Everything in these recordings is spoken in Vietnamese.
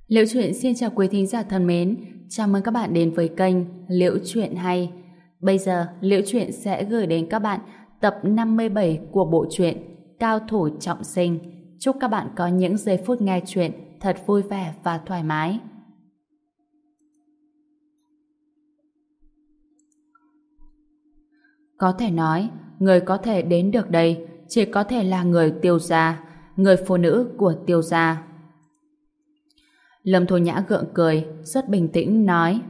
Liễu Chuyện xin chào quý thính giả thân mến, chào mừng các bạn đến với kênh Liễu Chuyện Hay. Bây giờ, Liễu Chuyện sẽ gửi đến các bạn tập 57 của bộ truyện Cao Thủ Trọng Sinh. Chúc các bạn có những giây phút nghe chuyện thật vui vẻ và thoải mái. Có thể nói, người có thể đến được đây chỉ có thể là người Tiêu gia, người phụ nữ của Tiêu gia. Lâm Thu Nhã gượng cười, rất bình tĩnh nói: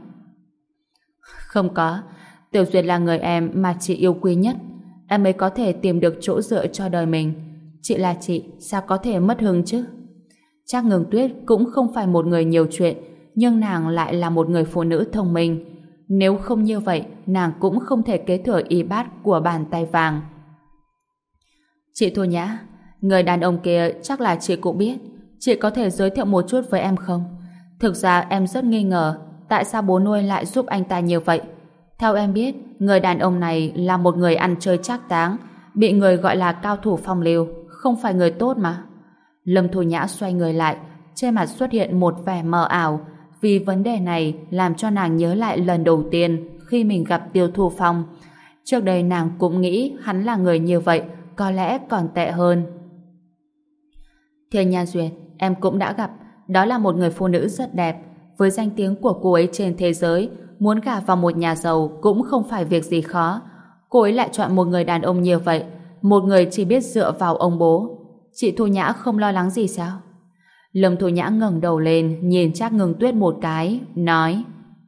Không có, Tiểu Duyệt là người em mà chị yêu quý nhất, em mới có thể tìm được chỗ dựa cho đời mình. Chị là chị, sao có thể mất hứng chứ? Trác Ngưng Tuyết cũng không phải một người nhiều chuyện, nhưng nàng lại là một người phụ nữ thông minh. Nếu không như vậy, nàng cũng không thể kế thừa y bát của bàn tay vàng. Chị Thu Nhã, người đàn ông kia chắc là chị cũng biết. Chị có thể giới thiệu một chút với em không? Thực ra em rất nghi ngờ tại sao bố nuôi lại giúp anh ta như vậy. Theo em biết, người đàn ông này là một người ăn chơi trác táng, bị người gọi là cao thủ phong lưu, không phải người tốt mà. Lâm Thu Nhã xoay người lại, trên mặt xuất hiện một vẻ mờ ảo, vì vấn đề này làm cho nàng nhớ lại lần đầu tiên khi mình gặp Tiêu Thu Phong. Trước đây nàng cũng nghĩ hắn là người như vậy, có lẽ còn tệ hơn. Thiên Nhan Duyệt, em cũng đã gặp, đó là một người phụ nữ rất đẹp, với danh tiếng của cô ấy trên thế giới, muốn gả vào một nhà giàu cũng không phải việc gì khó. Cô ấy lại chọn một người đàn ông như vậy, một người chỉ biết dựa vào ông bố. Chị Thu Nhã không lo lắng gì sao? Lâm Thu Nhã ngẩng đầu lên, nhìn Trác Ngưng Tuyết một cái, nói: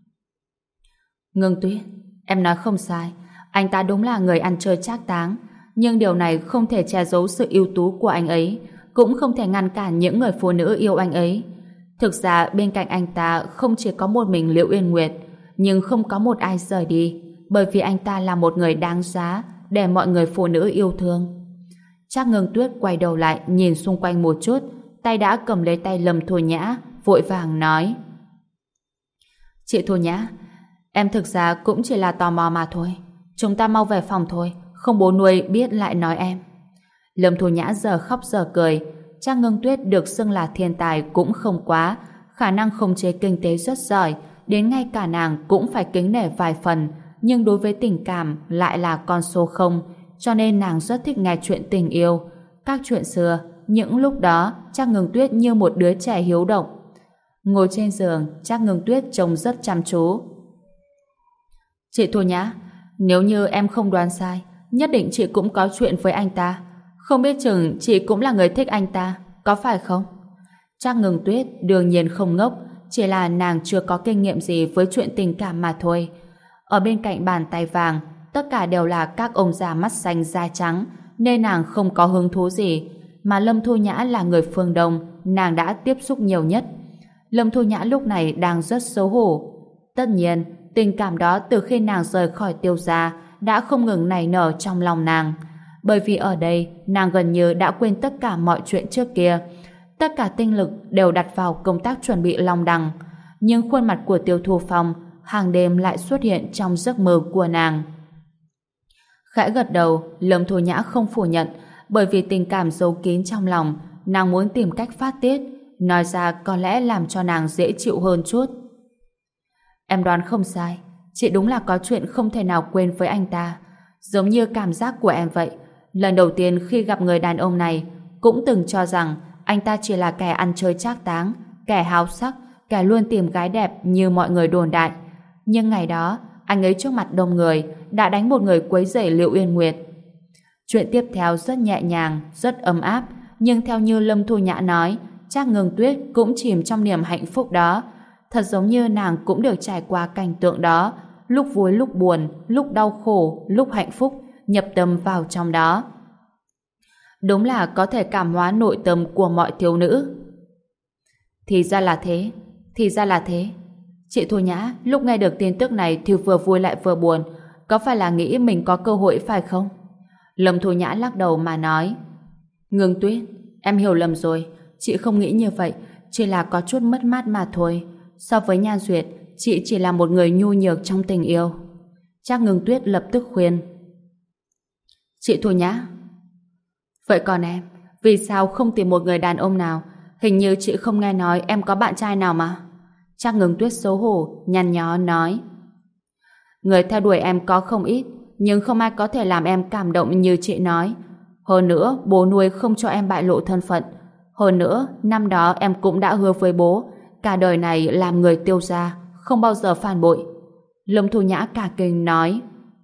Ngưng Tuyết, em nói không sai, anh ta đúng là người ăn chơi trác táng, nhưng điều này không thể che giấu sự ưu tú của anh ấy, cũng không thể ngăn cản những người phụ nữ yêu anh ấy. Thực ra bên cạnh anh ta không chỉ có một mình Liễu Uyên Nguyệt, nhưng không có một ai rời đi, bởi vì anh ta là một người đáng giá để mọi người phụ nữ yêu thương. Trác Ngưng Tuyết quay đầu lại nhìn xung quanh một chút, tay đã cầm lấy tay Lâm Thu Nhã, vội vàng nói: Chị Thu Nhã, em thực ra cũng chỉ là tò mò mà thôi. Chúng ta mau về phòng thôi, không bố nuôi biết lại nói em. Lâm Thu Nhã giờ khóc giờ cười. Trác Ngưng Tuyết được xưng là thiên tài cũng không quá, khả năng khống chế kinh tế rất giỏi, đến ngay cả nàng cũng phải kính nể vài phần, nhưng đối với tình cảm lại là con số không, cho nên nàng rất thích nghe chuyện tình yêu. Các chuyện xưa, những lúc đó Trác Ngưng Tuyết như một đứa trẻ hiếu động. Ngồi trên giường, Trác Ngưng Tuyết trông rất chăm chú. Chị Thu Nhã, nếu như em không đoán sai, nhất định chị cũng có chuyện với anh ta. Không biết chừng chị cũng là người thích anh ta, có phải không? Trác Ngưng Tuyết đương nhiên không ngốc, chỉ là nàng chưa có kinh nghiệm gì với chuyện tình cảm mà thôi. Ở bên cạnh bàn tay vàng, tất cả đều là các ông già mắt xanh da trắng, nên nàng không có hứng thú gì. Mà Lâm Thu Nhã là người phương Đông, nàng đã tiếp xúc nhiều nhất. Lâm Thu Nhã lúc này đang rất xấu hổ. Tất nhiên, tình cảm đó từ khi nàng rời khỏi Tiêu gia đã không ngừng nảy nở trong lòng nàng. Bởi vì ở đây, nàng gần như đã quên tất cả mọi chuyện trước kia. Tất cả tinh lực đều đặt vào công tác chuẩn bị Long Đằng. Nhưng khuôn mặt của Tiêu Thu Phong hàng đêm lại xuất hiện trong giấc mơ của nàng. Khẽ gật đầu, Lâm Thu Nhã không phủ nhận, bởi vì tình cảm giấu kín trong lòng, nàng muốn tìm cách phát tiết, nói ra có lẽ làm cho nàng dễ chịu hơn chút. Em đoán không sai, chị đúng là có chuyện không thể nào quên với anh ta. Giống như cảm giác của em vậy. Lần đầu tiên khi gặp người đàn ông này, cũng từng cho rằng anh ta chỉ là kẻ ăn chơi trác táng, kẻ háo sắc, kẻ luôn tìm gái đẹp như mọi người đồn đại. Nhưng ngày đó, anh ấy trước mặt đông người đã đánh một người quấy rầy Liễu Uyên Nguyệt. Chuyện tiếp theo rất nhẹ nhàng, rất ấm áp, nhưng theo như Lâm Thu Nhã nói, Trác Ngưng Tuyết cũng chìm trong niềm hạnh phúc đó. Thật giống như nàng cũng được trải qua cảnh tượng đó, lúc vui lúc buồn, lúc đau khổ, lúc hạnh phúc, nhập tâm vào trong đó. Đúng là có thể cảm hóa nội tâm của mọi thiếu nữ. Thì ra là thế, thì ra là thế. Chị Thu Nhã lúc nghe được tin tức này thì vừa vui lại vừa buồn, có phải là nghĩ mình có cơ hội phải không? Lâm Thu Nhã lắc đầu mà nói: Ngưng Tuyết, em hiểu lầm rồi, chị không nghĩ như vậy, chỉ là có chút mất mát mà thôi. So với Nhan Duyệt, chị chỉ là một người nhu nhược trong tình yêu. Trác Ngưng Tuyết lập tức khuyên: Chị Thu Nhã, vậy còn em, vì sao không tìm một người đàn ông nào Hình như chị không nghe nói em có bạn trai nào mà. Trác Ngưng Tuyết xấu hổ, nhăn nhó nói. Người theo đuổi em có không ít, nhưng không ai có thể làm em cảm động như chị nói. Hơn nữa, bố nuôi không cho em bại lộ thân phận. Hơn nữa, năm đó em cũng đã hứa với bố, cả đời này làm người Tiêu gia, không bao giờ phản bội. Lâm Thu Nhã cả kinh nói.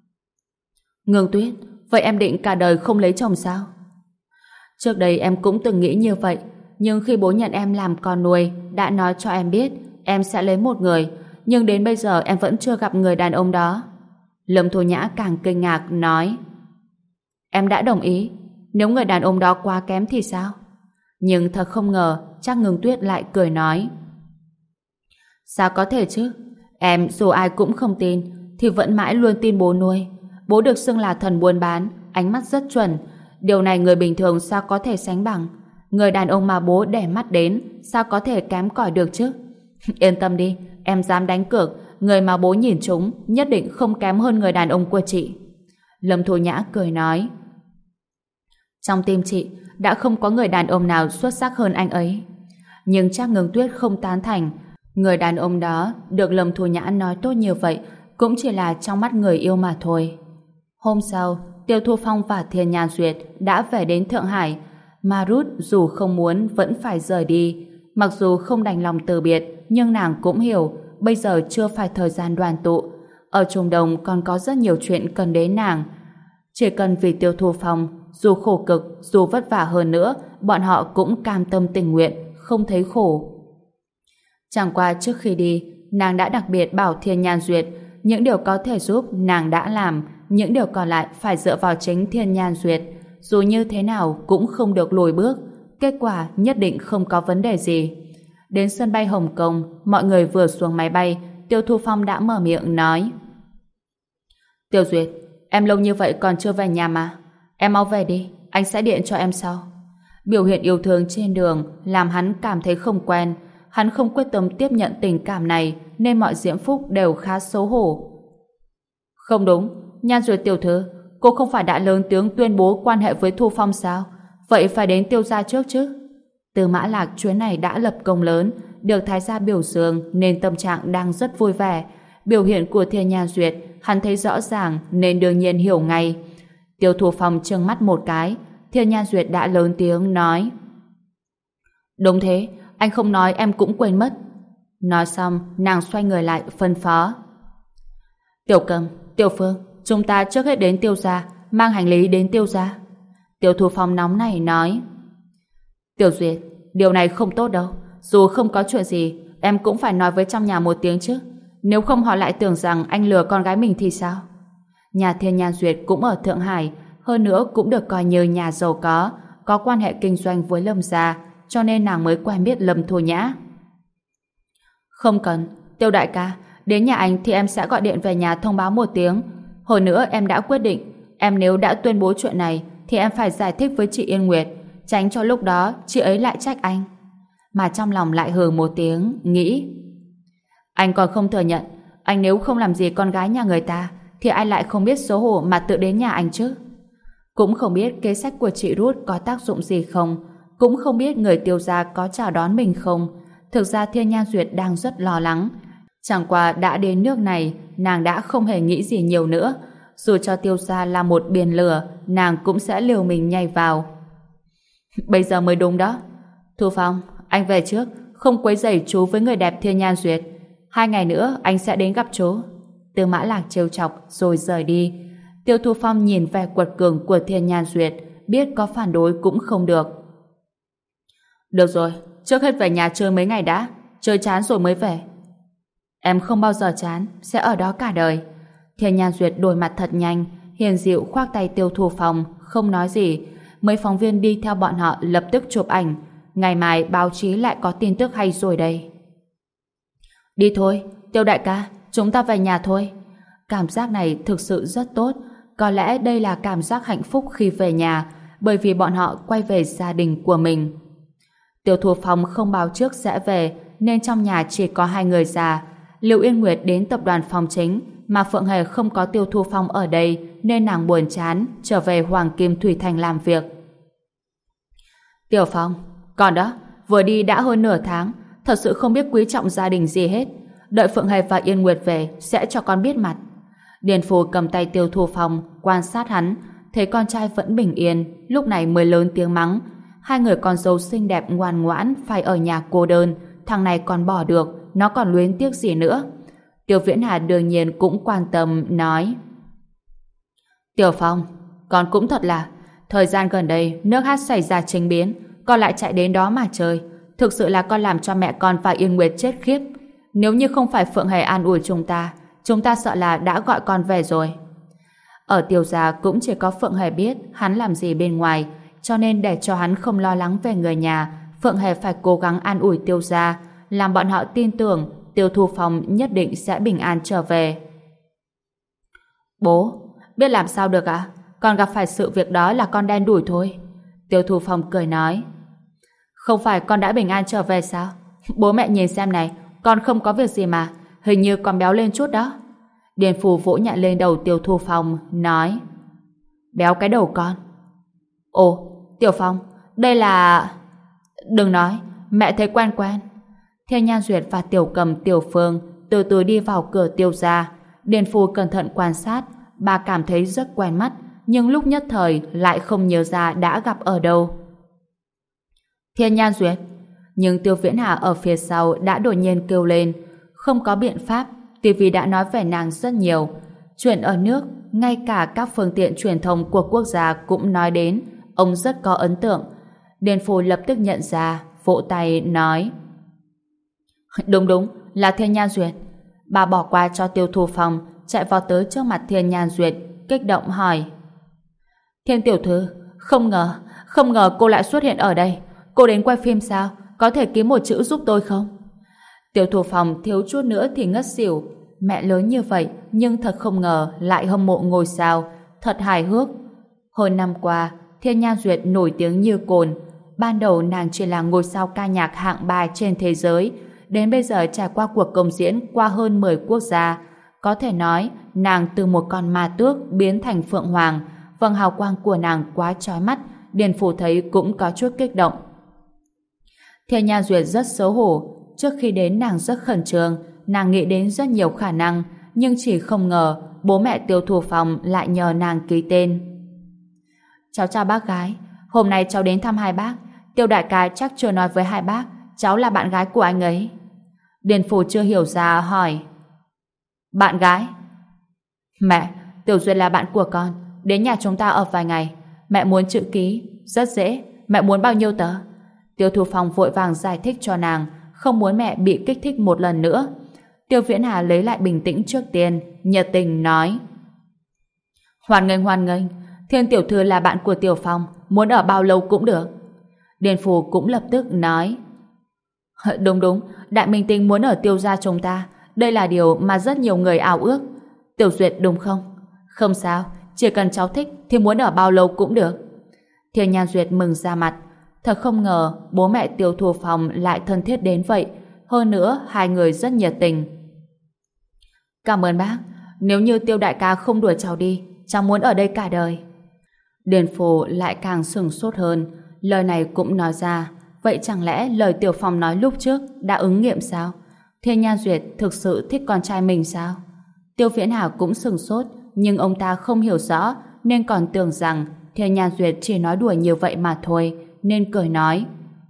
Ngưng Tuyết, vậy em định cả đời không lấy chồng sao? Trước đây em cũng từng nghĩ như vậy, nhưng khi bố nhận em làm con nuôi, đã nói cho em biết em sẽ lấy một người, nhưng đến bây giờ em vẫn chưa gặp người đàn ông đó. Lâm Thu Nhã càng kinh ngạc nói. Em đã đồng ý, nếu người đàn ông đó quá kém thì sao? Nhưng thật không ngờ, Trác Ngưng Tuyết lại cười nói. Sao có thể chứ? Em dù ai cũng không tin, thì vẫn mãi luôn tin bố nuôi. Bố được xưng là thần buôn bán, ánh mắt rất chuẩn. Điều này người bình thường sao có thể sánh bằng? Người đàn ông mà bố để mắt đến, sao có thể kém cỏi được chứ? Yên tâm đi, em dám đánh cược, người mà bố nhìn trúng nhất định không kém hơn người đàn ông của chị. Lâm Thu Nhã cười nói. Trong tim chị, đã không có người đàn ông nào xuất sắc hơn anh ấy. Nhưng Trác Ngưng Tuyết không tán thành. Người đàn ông đó được Lâm Thu Nhã nói tốt như vậy cũng chỉ là trong mắt người yêu mà thôi. Hôm sau, Tiêu Thu Phong và Thiên Nhan Duyệt đã về đến Thượng Hải. Marut dù không muốn vẫn phải rời đi. Mặc dù không đành lòng từ biệt, nhưng nàng cũng hiểu bây giờ chưa phải thời gian đoàn tụ. Ở Trung Đông còn có rất nhiều chuyện cần đến nàng. Chỉ cần vì Tiêu Thu Phong, dù khổ cực, dù vất vả hơn nữa, bọn họ cũng cam tâm tình nguyện, không thấy khổ. Chẳng qua trước khi đi, nàng đã đặc biệt bảo Thiên Nhan Duyệt những điều có thể giúp nàng đã làm, những điều còn lại phải dựa vào chính Thiên Nhan Duyệt. Dù như thế nào cũng không được lùi bước, kết quả nhất định không có vấn đề gì. Đến sân bay Hồng Kông, mọi người vừa xuống máy bay, Tiêu Thu Phong đã mở miệng nói. Tiêu Duyệt, em lâu như vậy còn chưa về nhà mà. Em mau về đi, anh sẽ điện cho em sau. Biểu hiện yêu thương trên đường làm hắn cảm thấy không quen. Hắn không quyết tâm tiếp nhận tình cảm này nên mọi diễm phúc đều khá xấu hổ. Không đúng, Nhan Duyệt tiểu thư, cô không phải đã lớn tiếng tuyên bố quan hệ với Thu Phong sao? Vậy phải đến Tiêu gia trước chứ? Từ Mã Lạc chuyến này đã lập công lớn, được thái gia biểu dương nên tâm trạng đang rất vui vẻ. Biểu hiện của Thiên Nhan Duyệt hắn thấy rõ ràng nên đương nhiên hiểu ngay. Tiêu Thu Phong trừng mắt một cái, Thiên Nhan Duyệt đã lớn tiếng nói. Đúng thế, anh không nói em cũng quên mất. Nói xong, nàng xoay người lại phân phó. Tiểu Cầm, Tiểu Phương, chúng ta trước hết đến Tiêu gia, mang hành lý đến Tiêu gia. Tiêu Thu Phong nóng này nói. Tiểu Duyệt, điều này không tốt đâu. Dù không có chuyện gì, em cũng phải nói với trong nhà một tiếng chứ. Nếu không họ lại tưởng rằng anh lừa con gái mình thì sao? Nhà Thiên Nhan Duyệt cũng ở Thượng Hải, hơn nữa cũng được coi như nhà giàu có quan hệ kinh doanh với Lâm gia, cho nên nàng mới quen biết Lâm Thu Nhã. Không cần, Tiêu đại ca, đến nhà anh thì em sẽ gọi điện về nhà thông báo một tiếng. Hồi nữa em đã quyết định, em nếu đã tuyên bố chuyện này thì em phải giải thích với chị Yên Nguyệt, tránh cho lúc đó chị ấy lại trách anh. Mà trong lòng lại hừ một tiếng, nghĩ. Anh còn không thừa nhận, anh nếu không làm gì con gái nhà người ta thì ai lại không biết xấu hổ mà tự đến nhà anh chứ? Cũng không biết kế sách của chị Ruth có tác dụng gì không, cũng không biết người Tiêu gia có chào đón mình không. Thực ra Thiên Nhan Duyệt đang rất lo lắng. Chẳng qua đã đến nước này, nàng đã không hề nghĩ gì nhiều nữa. Dù cho Tiêu gia là một biển lửa, nàng cũng sẽ liều mình nhảy vào. Bây giờ mới đúng đó. Thu Phong, anh về trước, không quấy rầy chú với người đẹp Thiên Nhan Duyệt. 2 ngày nữa anh sẽ đến gặp chú. Tư Mã Lạc trêu chọc rồi rời đi. Tiêu Thu Phong nhìn vẻ quật cường của Thiên Nhan Duyệt, biết có phản đối cũng không được. Được rồi, trước hết về nhà chơi mấy ngày đã, chơi chán rồi mới về. Em không bao giờ chán, sẽ ở đó cả đời. Thiên Nhan Duyệt đổi mặt thật nhanh, hiền dịu khoác tay Tiêu Thu Phong, không nói gì. Mấy phóng viên đi theo bọn họ lập tức chụp ảnh. Ngày mai báo chí lại có tin tức hay rồi đây. Đi thôi, Tiêu đại ca, chúng ta về nhà thôi. Cảm giác này thực sự rất tốt. Có lẽ đây là cảm giác hạnh phúc khi về nhà, bởi vì bọn họ quay về gia đình của mình. Tiêu Thu Phong không báo trước sẽ về, nên trong nhà chỉ có 2 người già. Lưu Yên Nguyệt đến tập đoàn Phong Chính, mà Phượng Hề không có Tiêu Thu Phong ở đây, nên nàng buồn chán, trở về Hoàng Kim Thủy Thành làm việc. Tiểu Phong, còn đó, vừa đi đã hơn nửa tháng, thật sự không biết quý trọng gia đình gì hết. Đợi Phượng Hề và Yên Nguyệt về sẽ cho con biết mặt. Điền Phù cầm tay Tiêu Thu Phong quan sát hắn, thấy con trai vẫn bình yên, lúc này mới lớn tiếng mắng. Hai người con dâu xinh đẹp ngoan ngoãn phải ở nhà cô đơn, thằng này còn bỏ được, nó còn luyến tiếc gì nữa. Tiêu Viễn Hà đương nhiên cũng quan tâm, nói: Tiểu Phong, con cũng thật là, thời gian gần đây nước hát xảy ra trình biến, con lại chạy đến đó mà chơi. Thực sự là con làm cho mẹ con và Yên Nguyệt chết khiếp. Nếu như không phải Phượng Hề an ủi chúng ta sợ là đã gọi con về rồi. Ở Tiêu gia cũng chỉ có Phượng Hề biết hắn làm gì bên ngoài, cho nên để cho hắn không lo lắng về người nhà, Phượng Hề phải cố gắng an ủi Tiêu gia, làm bọn họ tin tưởng Tiêu Thu Phong nhất định sẽ bình an trở về. Bố, biết làm sao được ạ? Con gặp phải sự việc đó là con đen đủi thôi. Tiêu Thu Phong cười nói: Không phải con đã bình an trở về sao? Bố mẹ nhìn xem này, con không có việc gì mà, hình như con béo lên chút đó. Điền Phù vỗ nhẹ lên đầu Tiêu Thu Phong, nói: Béo cái đầu con. Ồ, Tiểu Phong, đây là... Đừng nói, mẹ thấy quen quen. Thiên Nhan Duyệt và Tiểu Cầm, Tiểu Phương từ từ đi vào cửa Tiêu gia. Điền Phù cẩn thận quan sát, bà cảm thấy rất quen mắt, nhưng lúc nhất thời lại không nhớ ra đã gặp ở đâu. Thiên Nhan Duyệt. Nhưng Tiêu Viễn Hà ở phía sau đã đột nhiên kêu lên. Không có biện pháp, TV đã nói về nàng rất nhiều. Chuyện ở nước, ngay cả các phương tiện truyền thông của quốc gia cũng nói đến, ông rất có ấn tượng. Điền Phù lập tức nhận ra, vỗ tay nói: Đúng, là Thiên Nhan Duyệt. Bà bỏ qua cho Tiêu Thu Phong, chạy vào tới trước mặt Thiên Nhan Duyệt, kích động hỏi: Thiên tiểu thư, không ngờ cô lại xuất hiện ở đây. Cô đến quay phim sao? Có thể ký một chữ giúp tôi không? Tiêu Thu Phong thiếu chút nữa thì ngất xỉu. Mẹ lớn như vậy nhưng thật không ngờ lại hâm mộ ngôi sao, thật hài hước. Hồi năm qua, Thiên Nhan Duyệt nổi tiếng như cồn. Ban đầu nàng chỉ là ngôi sao ca nhạc hạng 3 trên thế giới, đến bây giờ trải qua cuộc công diễn qua hơn 10 quốc gia. Có thể nói, nàng từ một con ma tước biến thành phượng hoàng. Vầng hào quang của nàng quá chói mắt, Điền Phù thấy cũng có chút kích động. Thiên Nhan Duyệt rất xấu hổ. Trước khi đến nàng rất khẩn trương, nàng nghĩ đến rất nhiều khả năng, nhưng chỉ không ngờ bố mẹ Tiêu Thu Phong lại nhờ nàng ký tên. Cháu chào bác gái, hôm nay cháu đến thăm hai bác. Tiêu đại ca chắc chưa nói với hai bác cháu là bạn gái của anh ấy. Điền Phù chưa hiểu ra hỏi: Bạn gái? Mẹ, Tiểu Duyệt là bạn của con, đến nhà chúng ta ở vài ngày. Mẹ muốn chữ ký, rất dễ. Mẹ muốn bao nhiêu tờ? Tiêu Thu Phong vội vàng giải thích cho nàng, không muốn mẹ bị kích thích một lần nữa. Tiêu Viễn Hà lấy lại bình tĩnh trước tiên, nhiệt tình nói: Hoan nghênh, Thiên tiểu thư là bạn của Tiểu Phong, muốn ở bao lâu cũng được. Điền Phù cũng lập tức nói: Đúng, đại minh tinh muốn ở Tiêu gia chúng ta, đây là điều mà rất nhiều người ao ước. Tiểu Duyệt đúng không? Không sao, chỉ cần cháu thích thì muốn ở bao lâu cũng được. Thiên Nhan Duyệt mừng ra mặt, thật không ngờ bố mẹ Tiêu Thu Phong lại thân thiết đến vậy, hơn nữa hai người rất nhiệt tình. Cảm ơn bác, nếu như Tiêu đại ca không đuổi cháu đi, cháu muốn ở đây cả đời. Điền Phù lại càng sửng sốt hơn, lời này cũng nói ra, vậy chẳng lẽ lời Tiểu Phong nói lúc trước đã ứng nghiệm sao? Thiên Nhan Duyệt thực sự thích con trai mình sao? Tiêu Viễn Hà cũng sửng sốt, nhưng ông ta không hiểu rõ nên còn tưởng rằng Thiên Nhan Duyệt chỉ nói đùa như vậy mà thôi, nên cười nói: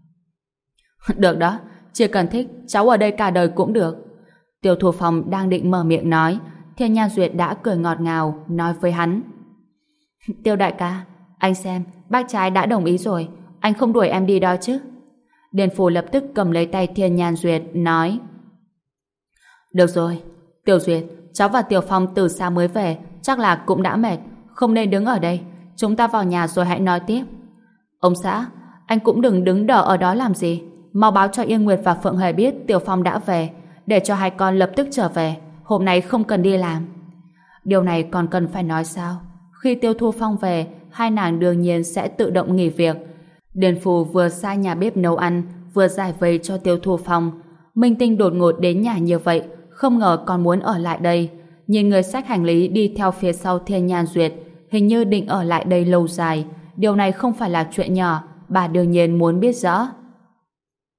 Được đó, chỉ cần thích cháu ở đây cả đời cũng được. Tiêu Thu Phong đang định mở miệng nói, Thiên Nhan Duyệt đã cười ngọt ngào nói với hắn: Tiêu đại ca, anh xem, bác trai đã đồng ý rồi, anh không đuổi em đi đó chứ? Điền Phù lập tức cầm lấy tay Thiên Nhan Duyệt nói: Được rồi, Tiểu Duyệt, cháu và Tiểu Phong từ xa mới về, chắc là cũng đã mệt, không nên đứng ở đây, chúng ta vào nhà rồi hãy nói tiếp. Ông xã, anh cũng đừng đứng đợi ở đó làm gì, mau báo cho Yên Nguyệt và Phượng Hề biết Tiểu Phong đã về, để cho hai con lập tức trở về, hôm nay không cần đi làm. Điều này còn cần phải nói sao? Khi Tiêu Thu Phong về, hai nàng đương nhiên sẽ tự động nghỉ việc. Điền Phù vừa sai nhà bếp nấu ăn, vừa giải vây cho Tiêu Thu Phong. Minh Tinh đột ngột đến nhà như vậy, không ngờ còn muốn ở lại đây. Nhìn người xách hành lý đi theo phía sau Thiên Nhan Duyệt, hình như định ở lại đây lâu dài. Điều này không phải là chuyện nhỏ, bà đương nhiên muốn biết rõ.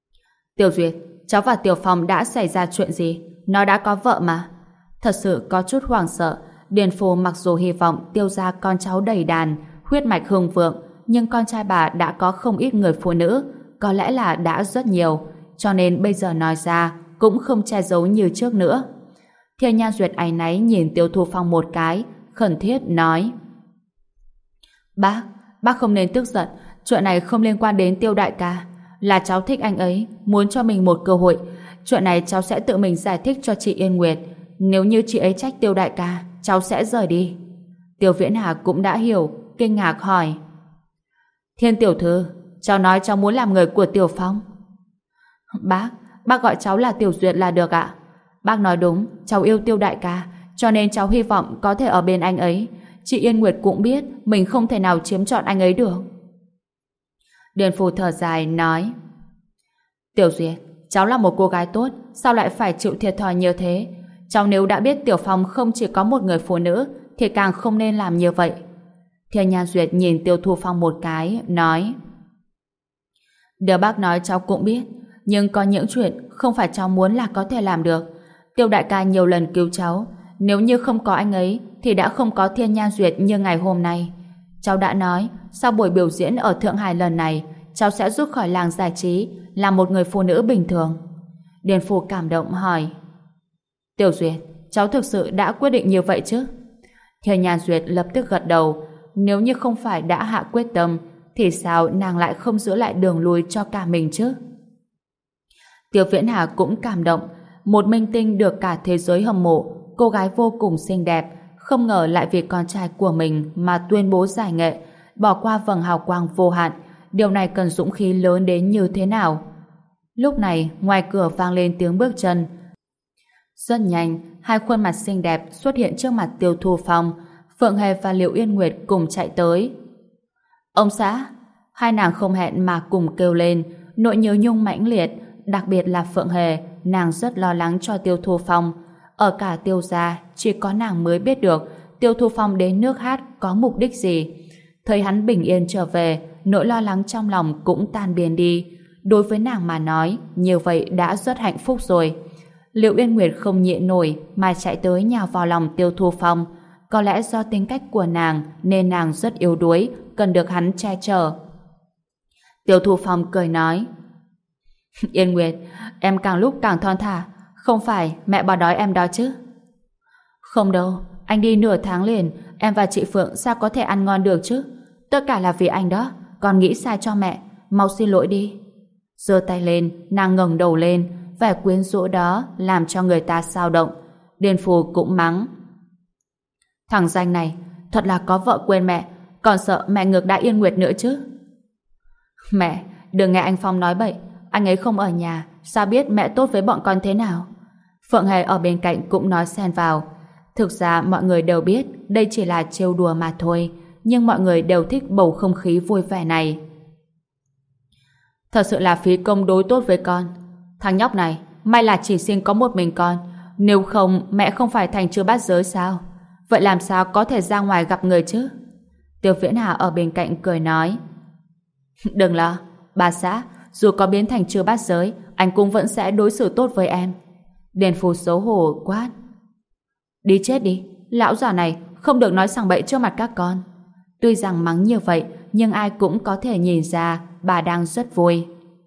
Tiểu Duyệt, cháu và Tiểu Phong đã xảy ra chuyện gì? Nó đã có vợ mà. Thật sự có chút hoảng sợ. Điền Phù mặc dù hy vọng Tiêu gia con cháu đầy đàn, huyết mạch hưng vượng, nhưng con trai bà đã có không ít người phụ nữ, có lẽ là đã rất nhiều, cho nên bây giờ nói ra cũng không che giấu như trước nữa. Thiên Nhan Duyệt áy náy nhìn Tiêu Thu Phong một cái, khẩn thiết nói: Bác không nên tức giận, chuyện này không liên quan đến Tiêu đại ca, là cháu thích anh ấy, muốn cho mình một cơ hội. Chuyện này cháu sẽ tự mình giải thích cho chị Yên Nguyệt. Nếu như chị ấy trách Tiêu đại ca, cháu sẽ rời đi. Tiêu Viễn Hà cũng đã hiểu, kinh ngạc hỏi: Thiên tiểu thư, cháu nói cháu muốn làm người của Tiểu Phong. Bác gọi cháu là Tiểu Duyệt là được ạ. Bác nói đúng, cháu yêu Tiêu đại ca, cho nên cháu hy vọng có thể ở bên anh ấy. Chị Yên Nguyệt cũng biết mình không thể nào chiếm trọn anh ấy được. Điền Phù thở dài nói: Tiểu Duyệt, cháu là một cô gái tốt, sao lại phải chịu thiệt thòi như thế? Cháu nếu đã biết Tiểu Phong không chỉ có một người phụ nữ thì càng không nên làm như vậy. Thiên Nhan Duyệt nhìn Tiêu Thu Phong một cái, nói: Điều bác nói cháu cũng biết, nhưng có những chuyện không phải cháu muốn là có thể làm được. Tiêu đại ca nhiều lần cứu cháu, nếu như không có anh ấy thì đã không có Thiên Nhan Duyệt như ngày hôm nay. Cháu đã nói, sau buổi biểu diễn ở Thượng Hải lần này, cháu sẽ rút khỏi làng giải trí, là một người phụ nữ bình thường. Điền Phù cảm động hỏi: Tiểu Duyệt, cháu thực sự đã quyết định như vậy chứ? Thiên Nhan Duyệt lập tức gật đầu. Nếu như không phải đã hạ quyết tâm, thì sao nàng lại không giữ lại đường lui cho cả mình chứ? Tiêu Viễn Hà cũng cảm động. Một minh tinh được cả thế giới hâm mộ, cô gái vô cùng xinh đẹp, không ngờ lại vì con trai của mình mà tuyên bố giải nghệ, bỏ qua vầng hào quang vô hạn. Điều này cần dũng khí lớn đến như thế nào? Lúc này, ngoài cửa vang lên tiếng bước chân. Rất nhanh, hai khuôn mặt xinh đẹp xuất hiện trước mặt Tiêu Thu Phong. Phượng Hề và Liệu Yên Nguyệt cùng chạy tới. Ông xã! Hai nàng không hẹn mà cùng kêu lên, nỗi nhớ nhung mãnh liệt, đặc biệt là Phượng Hề, nàng rất lo lắng cho Tiêu Thu Phong. Ở cả Tiêu gia, chỉ có nàng mới biết được Tiêu Thu Phong đến nước hát có mục đích gì. Thấy hắn bình yên trở về, nỗi lo lắng trong lòng cũng tan biến đi. Đối với nàng mà nói, như vậy đã rất hạnh phúc rồi. Liệu Yên Nguyệt không nhịn nổi mà chạy tới nhào vào lòng Tiêu Thu Phong. Có lẽ do tính cách của nàng nên nàng rất yếu đuối, cần được hắn che chở. Tiêu Thu Phong cười nói: Yên Nguyệt, em càng lúc càng thon thả, không phải mẹ bỏ đói em đó chứ? Không đâu, anh đi nửa tháng liền, em và chị Phượng sao có thể ăn ngon được chứ? Tất cả là vì anh đó, con nghĩ sai cho mẹ, mau xin lỗi đi. Giơ tay lên, nàng ngẩng đầu lên, vẻ quyến rũ đó làm cho người ta xao động. Điền Phù cũng mắng: Thằng danh này, thật là có vợ quên mẹ, còn sợ mẹ ngược đãi Yên Nguyệt nữa chứ. Mẹ, đừng nghe anh Phong nói bậy, anh ấy không ở nhà, sao biết mẹ tốt với bọn con thế nào? Phượng Hề ở bên cạnh cũng nói xen vào. Thực ra mọi người đều biết đây chỉ là trêu đùa mà thôi, nhưng mọi người đều thích bầu không khí vui vẻ này. Thật sự là phí công đối tốt với con. Thằng nhóc này, may là chỉ sinh có một mình con, nếu không mẹ không phải thành chưa bát giới sao? Vậy làm sao có thể ra ngoài gặp người chứ? Tiêu Viễn Hà ở bên cạnh cười nói: Đừng lo, bà xã, dù có biến thành chưa bát giới, anh cũng vẫn sẽ đối xử tốt với em. Điền Phù xấu hổ quát: Đi chết đi, lão già này không được nói sằng bậy trước mặt các con. Tuy rằng mắng như vậy, nhưng ai cũng có thể nhìn ra bà đang rất vui.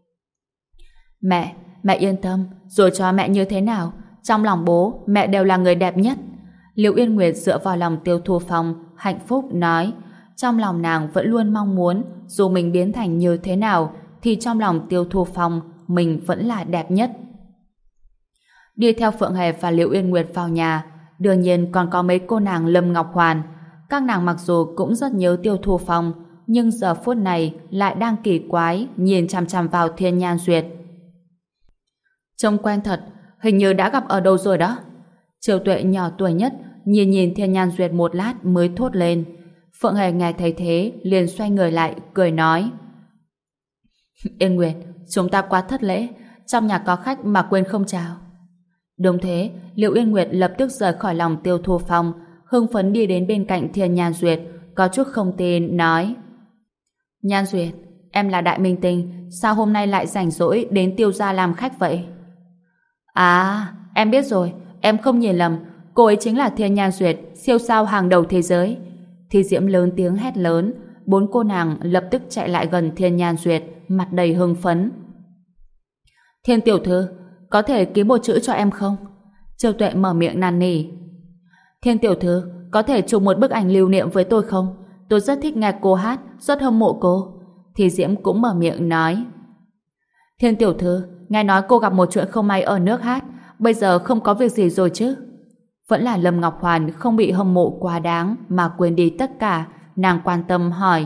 Mẹ yên tâm, rồi cho mẹ như thế nào, trong lòng bố, mẹ đều là người đẹp nhất. Liệu Yên Nguyệt dựa vào lòng Tiêu Thu Phong, hạnh phúc nói. Trong lòng nàng vẫn luôn mong muốn, dù mình biến thành như thế nào, thì trong lòng Tiêu Thu Phong, mình vẫn là đẹp nhất. Đi theo Phượng Hề và Liệu Yên Nguyệt vào nhà, đương nhiên còn có mấy cô nàng Lâm Ngọc Hoàn. Các nàng mặc dù cũng rất nhớ Tiêu Thu Phong, nhưng giờ phút này lại đang kỳ quái nhìn chằm chằm vào Thiên Nhan Duyệt. Trông quen thật, hình như đã gặp ở đâu rồi đó. Triều Tuệ nhỏ tuổi nhất nhìn Thiên Nhan Duyệt một lát mới thốt lên. Phượng Hề nghe thấy thế liền xoay người lại cười nói: Yên Nguyệt, chúng ta quá thất lễ, trong nhà có khách mà quên không chào. Đúng thế, Liệu Yên Nguyệt lập tức rời khỏi lòng Tiêu Thu Phong, hưng phấn đi đến bên cạnh Thiên Nhan Duyệt, có chút không tin nói: Nhan Duyệt, em là đại minh tinh, sao hôm nay lại rảnh rỗi đến Tiêu gia làm khách vậy? À, em biết rồi, em không nhìn lầm, cô ấy chính là Thiên Nhan Duyệt, siêu sao hàng đầu thế giới. Thi Diễm lớn tiếng hét lớn, bốn cô nàng lập tức chạy lại gần Thiên Nhan Duyệt, mặt đầy hưng phấn. Thiên tiểu thư, có thể ký một chữ cho em không? Châu Tuệ mở miệng năn nỉ. Thiên tiểu thư, có thể chụp một bức ảnh lưu niệm với tôi không? Tôi rất thích nghe cô hát, rất hâm mộ cô. Thi Diễm cũng mở miệng nói. Thiên tiểu thư, nghe nói cô gặp một chuyện không may ở nước hát, bây giờ không có việc gì rồi chứ? Vẫn là Lâm Ngọc Hoàn không bị hâm mộ quá đáng mà quên đi tất cả, nàng quan tâm hỏi.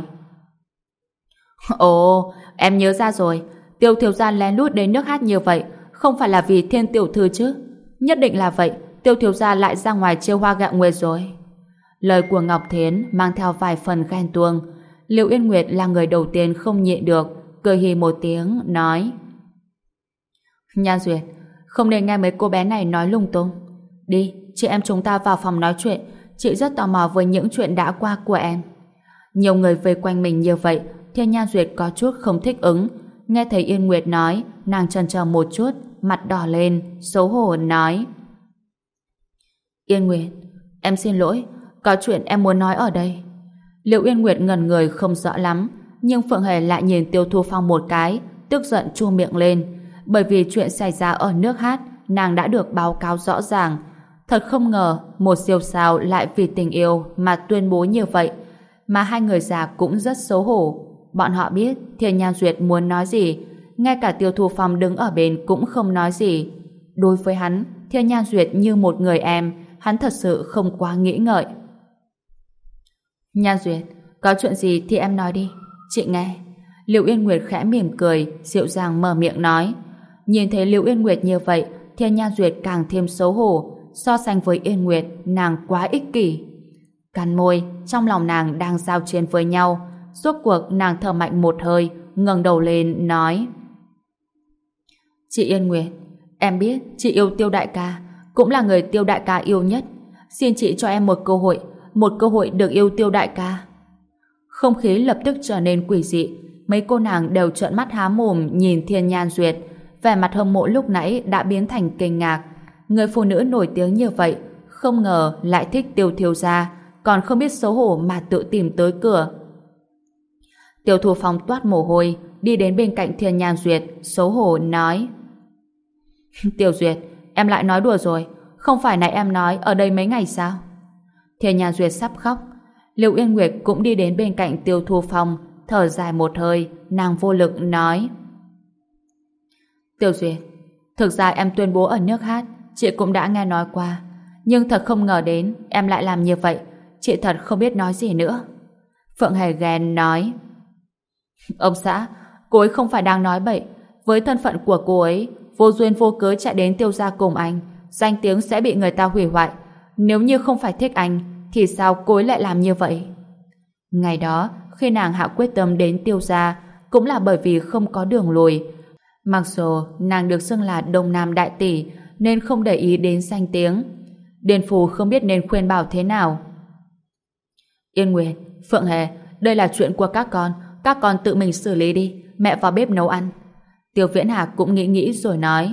Ồ, em nhớ ra rồi, Tiêu thiếu gia lén lút đến nước hát như vậy, không phải là vì Thiên tiểu thư chứ? Nhất định là vậy, Tiêu thiếu gia lại ra ngoài trêu hoa gạo nguyệt rồi. Lời của Ngọc Thiến mang theo vài phần ghen tuông. Liệu Yên Nguyệt là người đầu tiên không nhịn được, cười hì một tiếng, nói. Nhan Duyệt, không nên nghe mấy cô bé này nói lung tung. Đi, chị em chúng ta vào phòng nói chuyện, chị rất tò mò với những chuyện đã qua của em. Nhiều người vây quanh mình như vậy, Thiên Nhan Duyệt có chút không thích ứng. Nghe thấy Yên Nguyệt nói, nàng chần chờ một chút, mặt đỏ lên, xấu hổ nói. Yên Nguyệt, em xin lỗi, có chuyện em muốn nói ở đây. Liệu Yên Nguyệt ngẩn người không rõ lắm, nhưng Phượng Hề lại nhìn Tiêu Thu Phong một cái, tức giận chu miệng lên. Bởi vì chuyện xảy ra ở nước hát, nàng đã được báo cáo rõ ràng. Thật không ngờ, một siêu sao lại vì tình yêu mà tuyên bố như vậy. Mà hai người già cũng rất xấu hổ. Bọn họ biết Thiên Nhan Duyệt muốn nói gì, ngay cả Tiêu Thu Phong đứng ở bên cũng không nói gì. Đối với hắn, Thiên Nhan Duyệt như một người em, hắn thật sự không quá nghĩ ngợi. Nhan Duyệt, có chuyện gì thì em nói đi, chị nghe. Liệu Yên Nguyệt khẽ mỉm cười, dịu dàng mở miệng nói. Nhìn thấy Liệu Yên Nguyệt như vậy, Thiên Nhan Duyệt càng thêm xấu hổ. So sánh với Yên Nguyệt, nàng quá ích kỷ. Cắn môi, trong lòng nàng đang giao chiến với nhau. Rốt cuộc nàng thở mạnh một hơi, ngẩng đầu lên nói. Chị Yên Nguyệt, em biết chị yêu Tiêu đại ca, cũng là người Tiêu đại ca yêu nhất. Xin chị cho em một cơ hội được yêu Tiêu đại ca. Không khí lập tức trở nên quỷ dị. Mấy cô nàng đều trợn mắt há mồm nhìn Thiên Nhan Duyệt. Vẻ mặt hâm mộ lúc nãy đã biến thành kinh ngạc. Người phụ nữ nổi tiếng như vậy, không ngờ lại thích Tiêu thiếu gia, còn không biết xấu hổ mà tự tìm tới cửa. Tiêu Thu Phong toát mồ hôi, đi đến bên cạnh Thiên Nhan Duyệt, xấu hổ nói. Tiêu Duyệt, em lại nói đùa rồi, không phải nãy em nói ở đây mấy ngày sao? Thiên Nhan Duyệt sắp khóc. Liệu Yên Nguyệt cũng đi đến bên cạnh Tiêu Thu Phong, thở dài một hơi, nàng vô lực nói. Tiêu Duyệt, thực ra em tuyên bố ở nước hát, chị cũng đã nghe nói qua, nhưng thật không ngờ đến em lại làm như vậy, chị thật không biết nói gì nữa. Phượng Hề ghen nói. Ông xã, cô ấy không phải đang nói bậy, với thân phận của cô ấy, vô duyên vô cớ chạy đến Tiêu gia cùng anh, danh tiếng sẽ bị người ta hủy hoại. Nếu như không phải thích anh, thì sao cô ấy lại làm như vậy? Ngày đó, khi nàng hạ quyết tâm đến Tiêu gia, cũng là bởi vì không có đường lùi. Mặc dù nàng được xưng là Đông Nam Đại Tỷ, nên không để ý đến danh tiếng. Điền Phù không biết nên khuyên bảo thế nào. Yên Nguyệt, Phượng Hề, đây là chuyện của các con tự mình xử lý đi, mẹ vào bếp nấu ăn. Tiêu Viễn Hà cũng nghĩ rồi nói.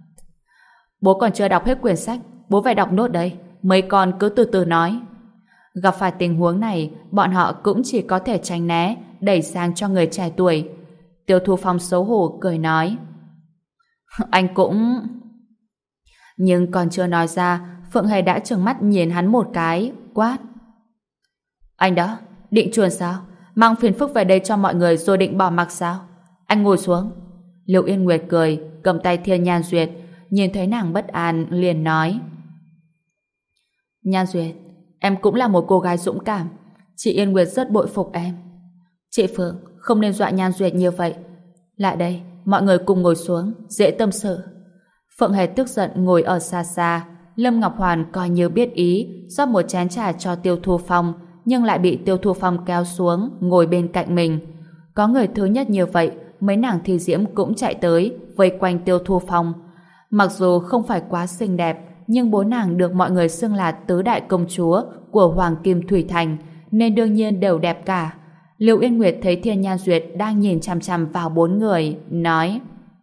Bố còn chưa đọc hết quyển sách, bố phải đọc nốt đây, mấy con cứ từ từ nói. Gặp phải tình huống này, bọn họ cũng chỉ có thể tránh né, đẩy sang cho người trẻ tuổi. Tiêu Thu Phong xấu hổ cười nói. Anh cũng... Nhưng còn chưa nói ra, Phượng Hề đã trừng mắt nhìn hắn một cái, quát. Anh đó, định chuồn sao? Mang phiền phức về đây cho mọi người rồi định bỏ mặc sao? Anh ngồi xuống. Liệu Yên Nguyệt cười, cầm tay Thiên Nhan Duyệt, nhìn thấy nàng bất an, liền nói. Nhan Duyệt, em cũng là một cô gái dũng cảm. Chị Yên Nguyệt rất bội phục em. Chị Phượng, không nên dọa Nhan Duyệt như vậy. Lại đây, mọi người cùng ngồi xuống, dễ tâm sự. Phượng Hề tức giận ngồi ở xa xa. Lâm Ngọc Hoàn coi như biết ý, rót một chén trà cho Tiêu Thu Phong, nhưng lại bị Tiêu Thu Phong kéo xuống, ngồi bên cạnh mình. Có người thứ nhất như vậy, mấy nàng Thi Diễm cũng chạy tới, vây quanh Tiêu Thu Phong. Mặc dù không phải quá xinh đẹp, nhưng bố nàng được mọi người xưng là tứ đại công chúa của Hoàng Kim Thủy Thành, nên đương nhiên đều đẹp cả. Lưu Yên Nguyệt thấy Thiên Nhan Duyệt đang nhìn chằm chằm vào bốn người, nói: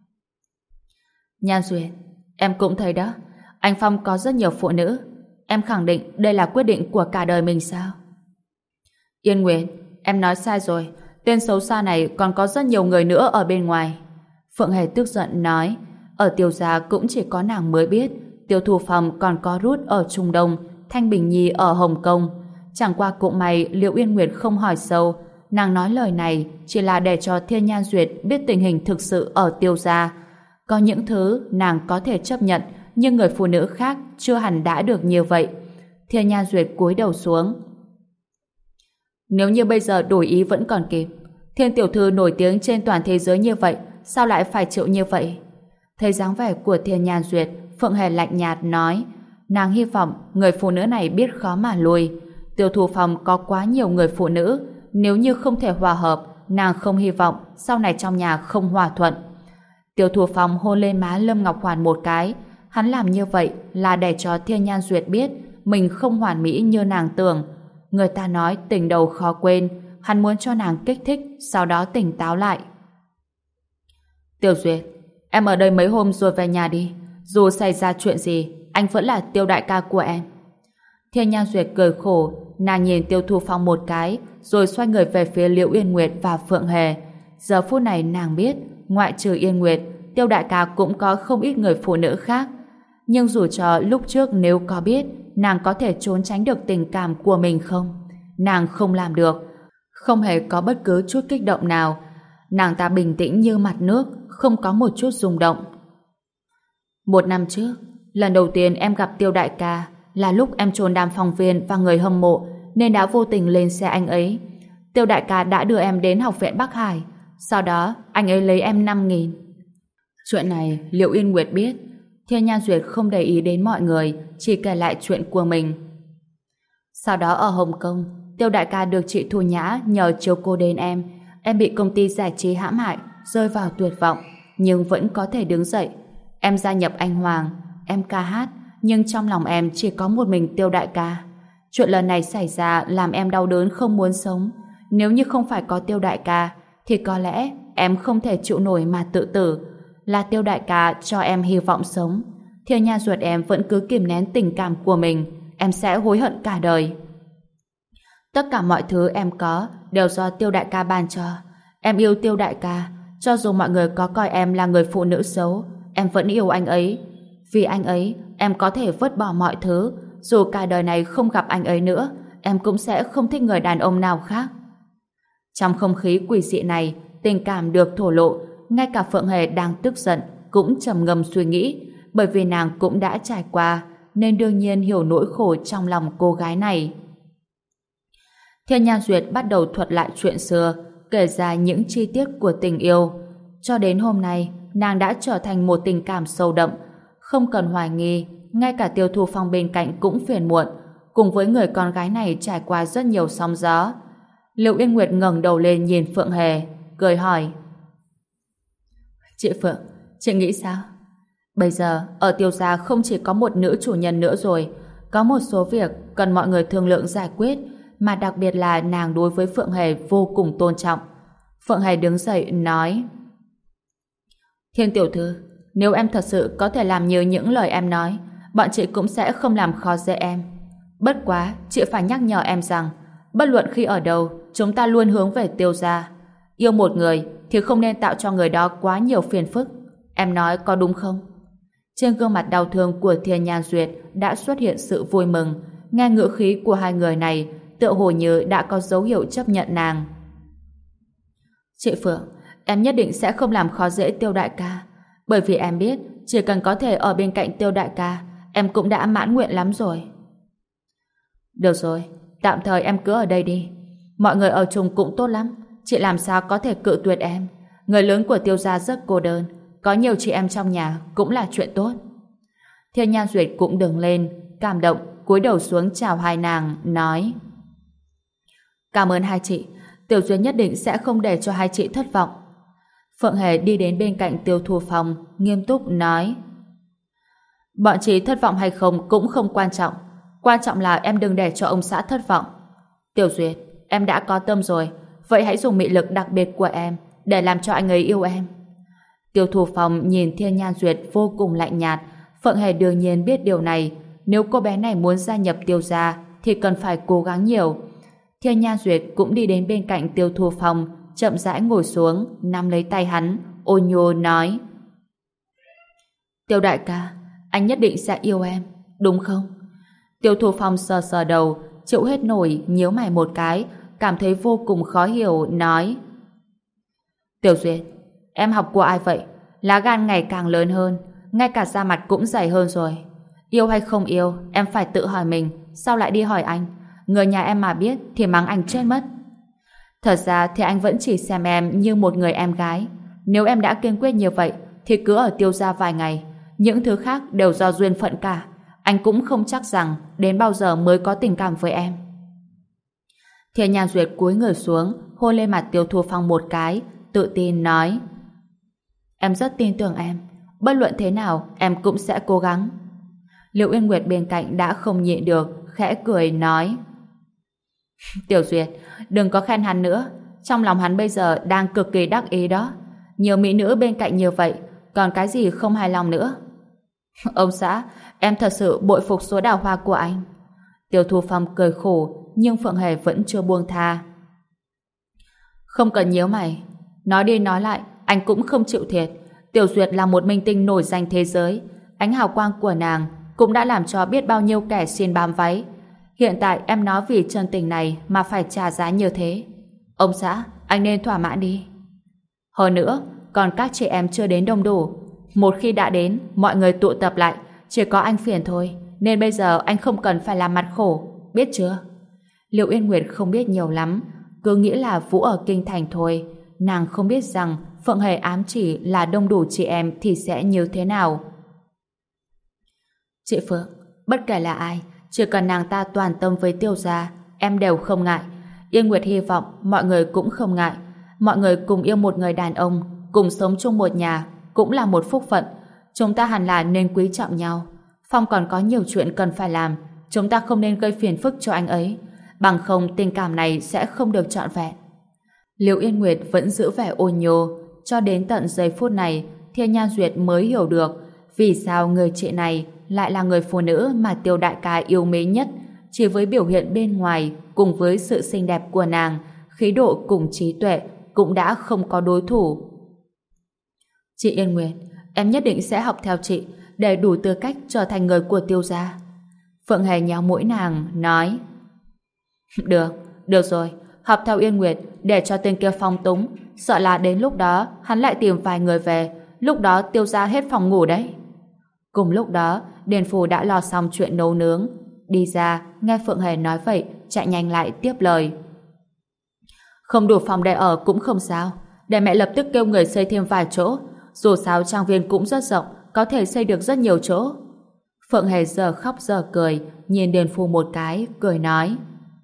Nhan Duyệt, em cũng thấy đó, anh Phong có rất nhiều phụ nữ. Em khẳng định đây là quyết định của cả đời mình sao? Yên Nguyệt, em nói sai rồi. Tên xấu xa này còn có rất nhiều người nữa ở bên ngoài. Phượng Hề tức giận nói: ở Tiêu gia cũng chỉ có nàng mới biết Tiêu Thu Phong còn có Rút ở Trung Đông, Thanh Bình Nhi ở Hồng Kông. Chẳng qua cũng may Liễu Yên Nguyệt không hỏi sâu. Nàng nói lời này chỉ là để cho Thiên Nhan Duyệt biết tình hình thực sự ở Tiêu gia. Có những thứ nàng có thể chấp nhận, nhưng người phụ nữ khác chưa hẳn đã được như vậy. Thiên Nhan Duyệt cúi đầu xuống. Nếu như bây giờ đổi ý vẫn còn kịp. Thiên tiểu thư nổi tiếng trên toàn thế giới như vậy, sao lại phải chịu như vậy? Thấy dáng vẻ của Thiên Nhan Duyệt, Phượng Hề lạnh nhạt nói: nàng hy vọng người phụ nữ này biết khó mà lui. Tiêu Thu Phong có quá nhiều người phụ nữ, nếu như không thể hòa hợp, nàng không hy vọng sau này trong nhà không hòa thuận. Tiêu Thu Phong hôn lên má Lâm Ngọc Hoàn một cái. Hắn làm như vậy là để cho Thiên Nhan Duyệt biết mình không hoàn mỹ như nàng tưởng. Người ta nói tình đầu khó quên, hắn muốn cho nàng kích thích, sau đó tỉnh táo lại. Tiêu Duyệt, em ở đây mấy hôm rồi về nhà đi. Dù xảy ra chuyện gì, anh vẫn là Tiêu đại ca của em. Thiên Nhan Duyệt cười khổ, nàng nhìn Tiêu Thu Phong một cái, rồi xoay người về phía Liễu Yên Nguyệt và Phượng Hề. Giờ phút này nàng biết, ngoại trừ Yên Nguyệt, Tiêu đại ca cũng có không ít người phụ nữ khác. Nhưng dù cho lúc trước nếu có biết, nàng có thể trốn tránh được tình cảm của mình không? Nàng không làm được. Không hề có bất cứ chút kích động nào. Nàng ta bình tĩnh như mặt nước, không có một chút rung động. 1 năm trước, lần đầu tiên em gặp Tiêu đại ca là lúc em trốn đám phóng viên và người hâm mộ, nên đã vô tình lên xe anh ấy. Tiêu đại ca đã đưa em đến học viện Bắc Hải. Sau đó, anh ấy lấy em 5.000. Chuyện này Liễu Yên Nguyệt biết. Thiên Nhan Duyệt không để ý đến mọi người, chỉ kể lại chuyện của mình. Sau đó ở Hồng Kông, Tiêu đại ca được chị Thu Nhã nhờ chiếu cố đến em. Em bị công ty giải trí hãm hại, rơi vào tuyệt vọng, nhưng vẫn có thể đứng dậy. Em gia nhập Anh Hoàng, em ca hát, nhưng trong lòng em chỉ có một mình Tiêu đại ca. Chuyện lần này xảy ra làm em đau đớn không muốn sống. Nếu như không phải có Tiêu đại ca, thì có lẽ em không thể chịu nổi mà tự tử. Là Tiêu đại ca cho em hy vọng sống. Thiên Nhan Duyệt em vẫn cứ kìm nén tình cảm của mình, em sẽ hối hận cả đời. Tất cả mọi thứ em có đều do Tiêu đại ca ban cho. Em yêu Tiêu đại ca, cho dù mọi người có coi em là người phụ nữ xấu, em vẫn yêu anh ấy. Vì anh ấy, em có thể vứt bỏ mọi thứ. Dù cả đời này không gặp anh ấy nữa, em cũng sẽ không thích người đàn ông nào khác. Trong không khí quỷ dị này, tình cảm được thổ lộ. Ngay cả Phượng Hề đang tức giận cũng trầm ngâm suy nghĩ, bởi vì nàng cũng đã trải qua, nên đương nhiên hiểu nỗi khổ trong lòng cô gái này. Thiên Nhan Duyệt bắt đầu thuật lại chuyện xưa, kể ra những chi tiết của tình yêu. Cho đến hôm nay, nàng đã trở thành một tình cảm sâu đậm, không cần hoài nghi. Ngay cả Tiêu Thu Phong bên cạnh cũng phiền muộn, cùng với người con gái này trải qua rất nhiều sóng gió. Liễu Yên Nguyệt ngẩng đầu lên nhìn Phượng Hề, cười hỏi: Chị Phượng, chị nghĩ sao? Bây giờ, ở Tiêu gia không chỉ có một nữ chủ nhân nữa rồi, có một số việc cần mọi người thương lượng giải quyết, mà đặc biệt là nàng đối với Phượng Hề vô cùng tôn trọng. Phượng Hề đứng dậy nói: Thiên tiểu thư, nếu em thật sự có thể làm như những lời em nói, bọn chị cũng sẽ không làm khó dễ em. Bất quá, chị phải nhắc nhở em rằng, bất luận khi ở đâu, chúng ta luôn hướng về Tiêu gia. Yêu một người thì không nên tạo cho người đó quá nhiều phiền phức. Em nói có đúng không? Trên gương mặt đau thương của Thiên Nhan Duyệt đã xuất hiện sự vui mừng. Nghe ngữ khí của hai người này, tựa hồ như đã có dấu hiệu chấp nhận nàng. Chị Phượng, em nhất định sẽ không làm khó dễ Tiêu đại ca, bởi vì em biết chỉ cần có thể ở bên cạnh Tiêu đại ca, em cũng đã mãn nguyện lắm rồi. Được rồi, tạm thời em cứ ở đây đi. Mọi người ở chung cũng tốt lắm, chị làm sao có thể cự tuyệt em. Người lớn của Tiêu gia rất cô đơn, có nhiều chị em trong nhà cũng là chuyện tốt. Thiên Nhan Duyệt cũng đứng lên, cảm động, cúi đầu xuống chào hai nàng, nói: Cảm ơn hai chị, Tiểu Duyệt nhất định sẽ không để cho hai chị thất vọng. Phượng Hề đi đến bên cạnh Tiêu Thu Phong, nghiêm túc nói: Bọn chị thất vọng hay không cũng không quan trọng, quan trọng là em đừng để cho ông xã thất vọng. Tiểu Duyệt, em đã có tâm rồi, vậy hãy dùng mị lực đặc biệt của em để làm cho anh ấy yêu em. Tiêu Thu Phong nhìn Thiên Nhan Duyệt vô cùng lạnh nhạt. Phượng Hề đương nhiên biết điều này. Nếu cô bé này muốn gia nhập Tiêu gia thì cần phải cố gắng nhiều. Thiên Nhan Duyệt cũng đi đến bên cạnh Tiêu Thu Phong, chậm rãi ngồi xuống, nắm lấy tay hắn, ôn nhô nói: Tiêu đại ca, anh nhất định sẽ yêu em, đúng không? Tiêu Thu Phong sờ sờ đầu, chịu hết nổi, nhíu mày một cái, cảm thấy vô cùng khó hiểu, nói: Tiểu Duyệt, em học của ai vậy? Lá gan ngày càng lớn hơn, ngay cả da mặt cũng dày hơn rồi. Yêu hay không yêu, em phải tự hỏi mình, sao lại đi hỏi anh? Người nhà em mà biết thì mắng anh chết mất. Thật ra thì anh vẫn chỉ xem em như một người em gái. Nếu em đã kiên quyết như vậy thì cứ ở Tiêu gia vài ngày. Những thứ khác đều do duyên phận cả. Anh cũng không chắc rằng đến bao giờ mới có tình cảm với em. Thiên Nhan Duyệt cúi người xuống, hôn lên mặt Tiêu Thu Phong một cái, tự tin nói: Em rất tin tưởng em. Bất luận thế nào em cũng sẽ cố gắng. Liệu Yên Nguyệt bên cạnh đã không nhịn được, khẽ cười nói: Tiểu Duyệt, đừng có khen hắn nữa. Trong lòng hắn bây giờ đang cực kỳ đắc ý đó. Nhiều mỹ nữ bên cạnh như vậy, còn cái gì không hài lòng nữa. Ông xã, em thật sự bội phục số đào hoa của anh. Tiêu Thu Phong cười khổ, nhưng Phượng Hề vẫn chưa buông tha. Không cần nhíu mày. Nói đi nói lại, anh cũng không chịu thiệt. Tiểu Duyệt là một minh tinh nổi danh thế giới. Ánh hào quang của nàng cũng đã làm cho biết bao nhiêu kẻ xin bám váy. Hiện tại em nói vì chân tình này mà phải trả giá như thế. Ông xã, anh nên thỏa mãn đi. Hơn nữa, còn các chị em chưa đến đông đủ. Một khi đã đến, mọi người tụ tập lại, chỉ có anh phiền thôi. Nên bây giờ anh không cần phải làm mặt khổ, biết chưa? Liệu Yên Nguyệt không biết nhiều lắm, cứ nghĩ là Vũ ở Kinh Thành thôi. Nàng không biết rằng Phượng Hề ám chỉ là đông đủ chị em thì sẽ như thế nào. Chị Phượng, bất kể là ai, chỉ cần nàng ta toàn tâm với Tiêu gia, em đều không ngại. Yên Nguyệt hy vọng mọi người cũng không ngại. Mọi người cùng yêu một người đàn ông, cùng sống chung một nhà, cũng là một phúc phận. Chúng ta hẳn là nên quý trọng nhau. Phong còn có nhiều chuyện cần phải làm, chúng ta không nên gây phiền phức cho anh ấy, bằng không tình cảm này sẽ không được trọn vẹn. Liễu Yên Nguyệt vẫn giữ vẻ ôn nhô, cho đến tận giây phút này, Thiên Nhan Duyệt mới hiểu được vì sao người chị này lại là người phụ nữ mà Tiêu đại ca yêu mến nhất. Chỉ với biểu hiện bên ngoài cùng với sự xinh đẹp của nàng, khí độ cùng trí tuệ cũng đã không có đối thủ. Chị Yên Nguyệt, em nhất định sẽ học theo chị để đủ tư cách trở thành người của Tiêu gia. Phượng Hề nhéo mũi nàng, nói: Được rồi, học theo Yên Nguyệt để cho tên kia phong túng, sợ là đến lúc đó hắn lại tìm vài người về, lúc đó Tiêu gia hết phòng ngủ đấy. Cùng lúc đó, Điền Phù đã lo xong chuyện nấu nướng. Đi ra, nghe Phượng Hề nói vậy, chạy nhanh lại tiếp lời: Không đủ phòng để ở cũng không sao, để mẹ lập tức kêu người xây thêm vài chỗ, dù sao trang viên cũng rất rộng, có thể xây được rất nhiều chỗ. Phượng Hề giờ khóc giờ cười, nhìn Điền Phù một cái, cười nói: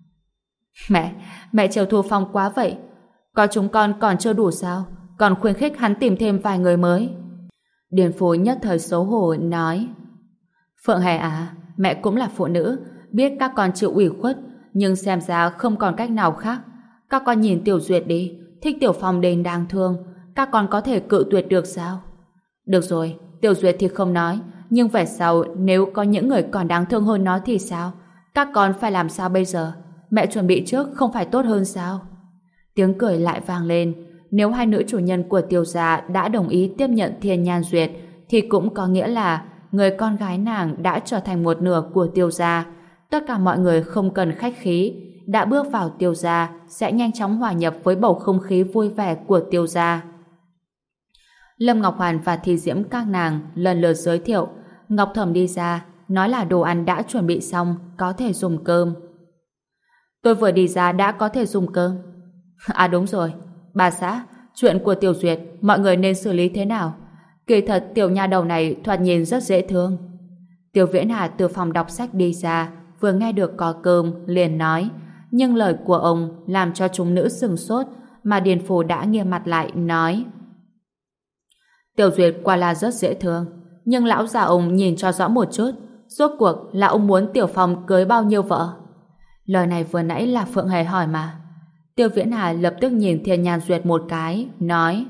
Mẹ chiều Thu Phong quá vậy. Có chúng con còn chưa đủ sao, còn khuyến khích hắn tìm thêm vài người mới. Điền Phù nhất thời xấu hổ nói: Phượng Hề à, mẹ cũng là phụ nữ, biết các con chịu ủy khuất, nhưng xem ra không còn cách nào khác. Các con nhìn Tiểu Duyệt đi, thích Tiểu Phong đến đáng thương, các con có thể cự tuyệt được sao? Được rồi, Tiểu Duyệt thì không nói, nhưng về sau nếu có những người còn đáng thương hơn nó thì sao? Các con phải làm sao bây giờ? Mẹ chuẩn bị trước không phải tốt hơn sao? Tiếng cười lại vang lên. Nếu hai nữ chủ nhân của Tiêu gia đã đồng ý tiếp nhận Thiên Nhan Duyệt thì cũng có nghĩa là người con gái nàng đã trở thành một nửa của Tiêu gia. Tất cả mọi người không cần khách khí, đã bước vào Tiêu gia sẽ nhanh chóng hòa nhập với bầu không khí vui vẻ của Tiêu gia. Lâm Ngọc Hoàn và Thi Diễm các nàng lần lượt giới thiệu. Ngọc Thẩm đi ra, nói là đồ ăn đã chuẩn bị xong, có thể dùng cơm. Tôi vừa đi ra đã có thể dùng cơm. À đúng rồi, bà xã, chuyện của Tiểu Duyệt mọi người nên xử lý thế nào? Kỳ thật tiểu nha đầu này thoạt nhìn rất dễ thương. Tiêu Viễn Hà từ phòng đọc sách đi ra, vừa nghe được có cơm, liền nói, nhưng lời của ông làm cho chúng nữ sừng sốt, mà Điền Phù đã nghiêm mặt lại, nói: Tiểu Duyệt quả là rất dễ thương, nhưng lão già ông nhìn cho rõ một chút, rốt cuộc là ông muốn Tiểu Phong cưới bao nhiêu vợ? Lời này vừa nãy là Phượng Hề hỏi mà. Tiêu Viễn Hà lập tức nhìn Thiên Nhan Duyệt một cái, nói: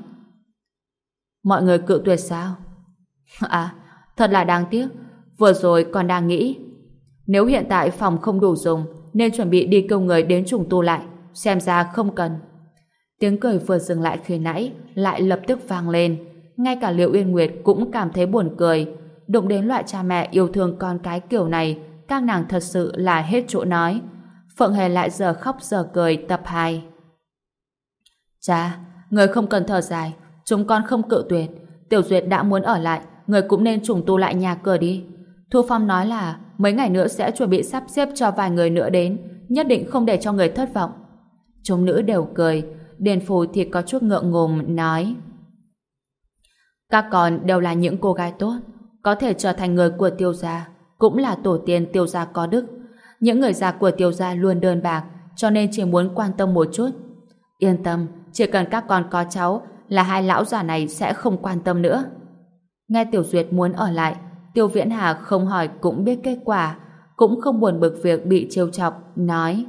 Mọi người cự tuyệt sao? À, thật là đáng tiếc. Vừa rồi còn đang nghĩ, nếu hiện tại phòng không đủ dùng, nên chuẩn bị đi kêu người đến trùng tu lại. Xem ra không cần. Tiếng cười vừa dừng lại khi nãy lại lập tức vang lên. Ngay cả Liệu Uyên Nguyệt cũng cảm thấy buồn cười. Đụng đến loại cha mẹ yêu thương con cái kiểu này, các nàng thật sự là hết chỗ nói. Phượng Hề lại giờ khóc giờ cười tập 2. Cha, người không cần thở dài, chúng con không cự tuyệt. Tiểu Duyệt đã muốn ở lại, người cũng nên trùng tu lại nhà cửa đi. Thu Phong nói là mấy ngày nữa sẽ chuẩn bị sắp xếp cho vài người nữa đến, nhất định không để cho người thất vọng. Chúng nữ đều cười, Điền Phù thì có chút ngượng ngùng nói: Các con đều là những cô gái tốt, có thể trở thành người của Tiêu gia, cũng là tổ tiên Tiêu gia có đức. Những người già của Tiêu gia luôn đơn bạc, cho nên chỉ muốn quan tâm một chút. Yên tâm, chỉ cần các con có cháu là hai lão già này sẽ không quan tâm nữa. Nghe Tiểu Duyệt muốn ở lại, Tiêu Viễn Hà không hỏi cũng biết kết quả, cũng không buồn bực việc bị trêu chọc, nói: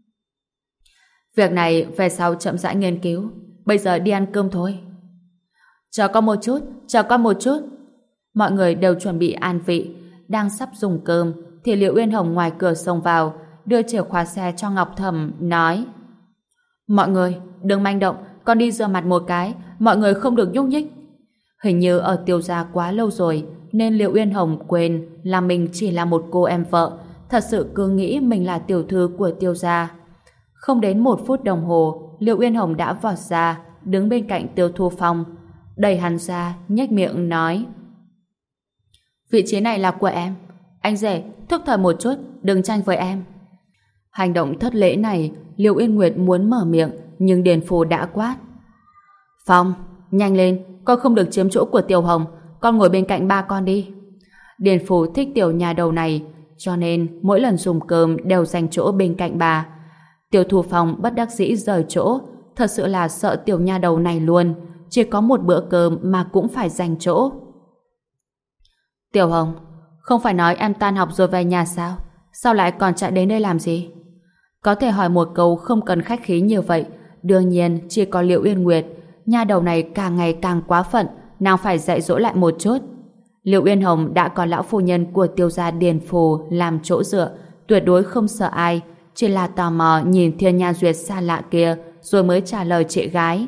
Việc này về sau chậm rãi nghiên cứu, bây giờ đi ăn cơm thôi. Chờ con một chút, chờ con một chút. Mọi người đều chuẩn bị an vị, đang sắp dùng cơm thì Liệu Uyên Hồng ngoài cửa xông vào, đưa chìa khóa xe cho Ngọc Thẩm, nói: Mọi người đừng manh động, con đi rửa mặt một cái, mọi người không được nhúc nhích. Hình như ở Tiêu gia quá lâu rồi nên Liệu Uyên Hồng quên là mình chỉ là một cô em vợ, thật sự cứ nghĩ mình là tiểu thư của Tiêu gia. Không đến 1 phút đồng hồ, Liệu Uyên Hồng đã vọt ra, đứng bên cạnh Tiêu Thu Phong, đẩy hắn ra, nhếch miệng nói: Vị trí này là của em. Anh rể, thức thời một chút, đừng tranh với em. Hành động thất lễ này, Liệu Uyên Nguyệt muốn mở miệng, nhưng Điền Phù đã quát: Phong, nhanh lên, con không được chiếm chỗ của Tiểu Hồng, con ngồi bên cạnh ba con đi. Điền Phù thích tiểu nhà đầu này, cho nên mỗi lần dùng cơm đều dành chỗ bên cạnh bà. Tiêu Thu Phong bất đắc dĩ rời chỗ, thật sự là sợ tiểu nha đầu này luôn, chỉ có một bữa cơm mà cũng phải dành chỗ. Tiểu Hồng, không phải nói em tan học rồi về nhà sao? Sao lại còn chạy đến đây làm gì? Có thể hỏi một câu không cần khách khí như vậy, đương nhiên chỉ có Liệu Uyên Nguyệt, nha đầu này càng ngày càng quá phận, nàng phải dạy dỗ lại một chút. Liệu Uyên Hồng đã có lão phu nhân của Tiêu gia Điền Phù làm chỗ dựa, tuyệt đối không sợ ai, chỉ là tò mò nhìn Thiên Nha Duyệt xa lạ kia rồi mới trả lời chị gái.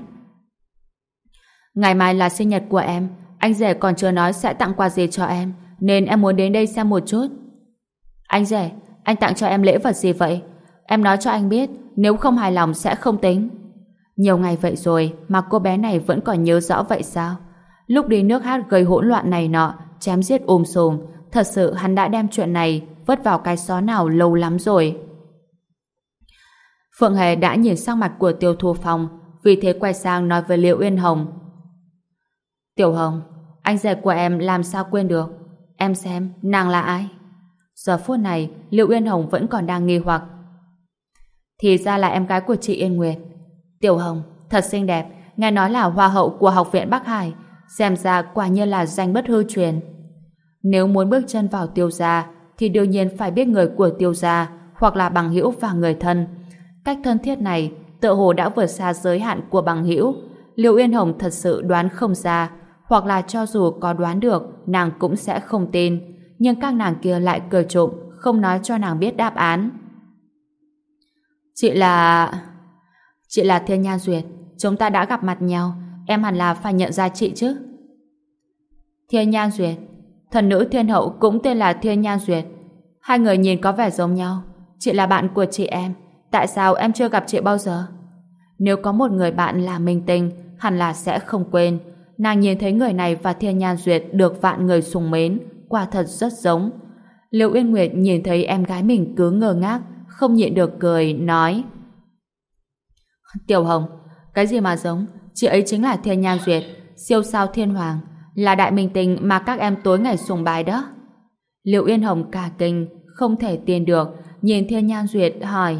Ngày mai là sinh nhật của em, anh rể còn chưa nói sẽ tặng quà gì cho em, nên em muốn đến đây xem một chút. Anh rể, anh tặng cho em lễ vật gì vậy? Em nói cho anh biết, nếu không hài lòng sẽ không tính. Nhiều ngày vậy rồi mà cô bé này vẫn còn nhớ rõ vậy sao? Lúc đi nước hát gây hỗn loạn này nọ, chém giết sùm, thật sự hắn đã đem chuyện này vứt vào cái xó nào lâu lắm rồi. Phượng Hề đã nhìn sang mặt của Tiêu Thu Phong, vì thế quay sang nói với Liệu Uyên Hồng: Tiểu Hồng, anh rể của em làm sao quên được? Em xem, nàng là ai? Giờ phút này, Liệu Uyên Hồng vẫn còn đang nghi hoặc. Thì ra là em gái của chị Yên Nguyệt. Tiểu Hồng, thật xinh đẹp, nghe nói là hoa hậu của học viện Bắc Hải, xem ra quả nhiên là danh bất hư truyền. Nếu muốn bước chân vào Tiêu gia, thì đương nhiên phải biết người của Tiêu gia, hoặc là bằng hữu và người thân. Cách thân thiết này tựa hồ đã vượt xa giới hạn của bằng hữu. Liệu Uyên Hồng thật sự đoán không ra, hoặc là cho dù có đoán được, nàng cũng sẽ không tin. Nhưng các nàng kia lại cười trộm, không nói cho nàng biết đáp án. Chị là Thiên Nha Duyệt, chúng ta đã gặp mặt nhau, em hẳn là phải nhận ra chị chứ. Thiên Nha Duyệt, thần nữ thiên hậu cũng tên là Thiên Nha Duyệt. Hai người nhìn có vẻ giống nhau. Chị là bạn của chị em, tại sao em chưa gặp chị bao giờ? Nếu có một người bạn là minh tinh, hẳn là sẽ không quên. Nàng nhìn thấy người này và Thiên Nha Duyệt được vạn người sùng mến, quả thật rất giống. Liệu Uyên Nguyệt nhìn thấy em gái mình cứ ngơ ngác, không nhịn được cười, nói: Tiểu Hồng, cái gì mà giống? Chị ấy chính là Thiên Nha Duyệt, siêu sao thiên hoàng, là đại minh tinh mà các em tối ngày sùng bái đó. Liệu Uyên Hồng cả kinh, không thể tin được, nhìn Thiên Nha Duyệt hỏi: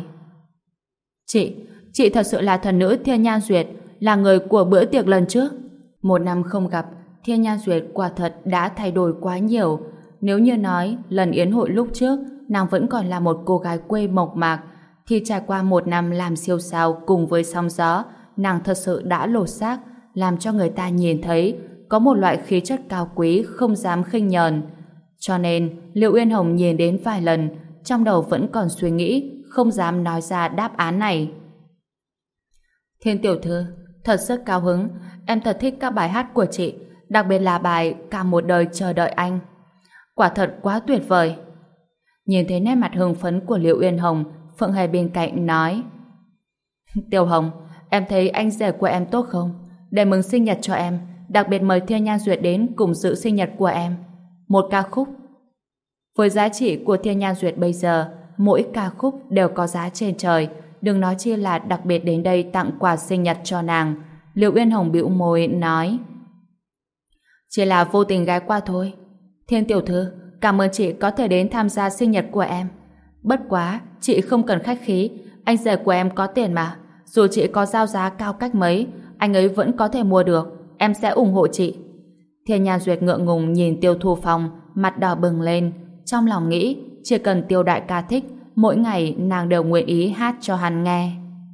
Chị thật sự là thần nữ Thiên Nha Duyệt, là người của bữa tiệc lần trước? 1 năm không gặp, Thiên Nha Duyệt quả thật đã thay đổi quá nhiều. Nếu như nói lần yến hội lúc trước nàng vẫn còn là một cô gái quê mộc mạc, thì trải qua 1 năm làm siêu sao cùng với sóng gió, nàng thật sự đã lột xác, làm cho người ta nhìn thấy có một loại khí chất cao quý không dám khinh nhờn. Cho nên, Liệu Uyên Hồng nhìn đến vài lần, trong đầu vẫn còn suy nghĩ, không dám nói ra đáp án này. Thiên tiểu thư, thật rất cao hứng, em thật thích các bài hát của chị, đặc biệt là bài Cả một đời chờ đợi anh. Quả thật quá tuyệt vời. Nhìn thấy nét mặt hưng phấn của Liệu Uyên Hồng, Phượng Hề bên cạnh nói: Tiểu Hồng, em thấy anh rể của em tốt không? Để mừng sinh nhật cho em, đặc biệt mời Thiên Nhan Duyệt đến cùng dự sinh nhật của em. Một ca khúc. Với giá trị của Thiên Nhan Duyệt bây giờ, mỗi ca khúc đều có giá trên trời, đừng nói chi là đặc biệt đến đây tặng quà sinh nhật cho nàng. Liệu Uyên Hồng bĩu môi nói: Chỉ là vô tình ghé qua thôi. Thiên tiểu thư, cảm ơn chị có thể đến tham gia sinh nhật của em. Bất quá, chị không cần khách khí, anh rể của em có tiền mà. Dù chị có giao giá cao cách mấy, anh ấy vẫn có thể mua được. Em sẽ ủng hộ chị. Thiên Nhan Duyệt ngượng ngùng nhìn Tiêu Thu Phong, mặt đỏ bừng lên, trong lòng nghĩ chỉ cần Tiêu đại ca thích, mỗi ngày nàng đều nguyện ý hát cho hắn nghe.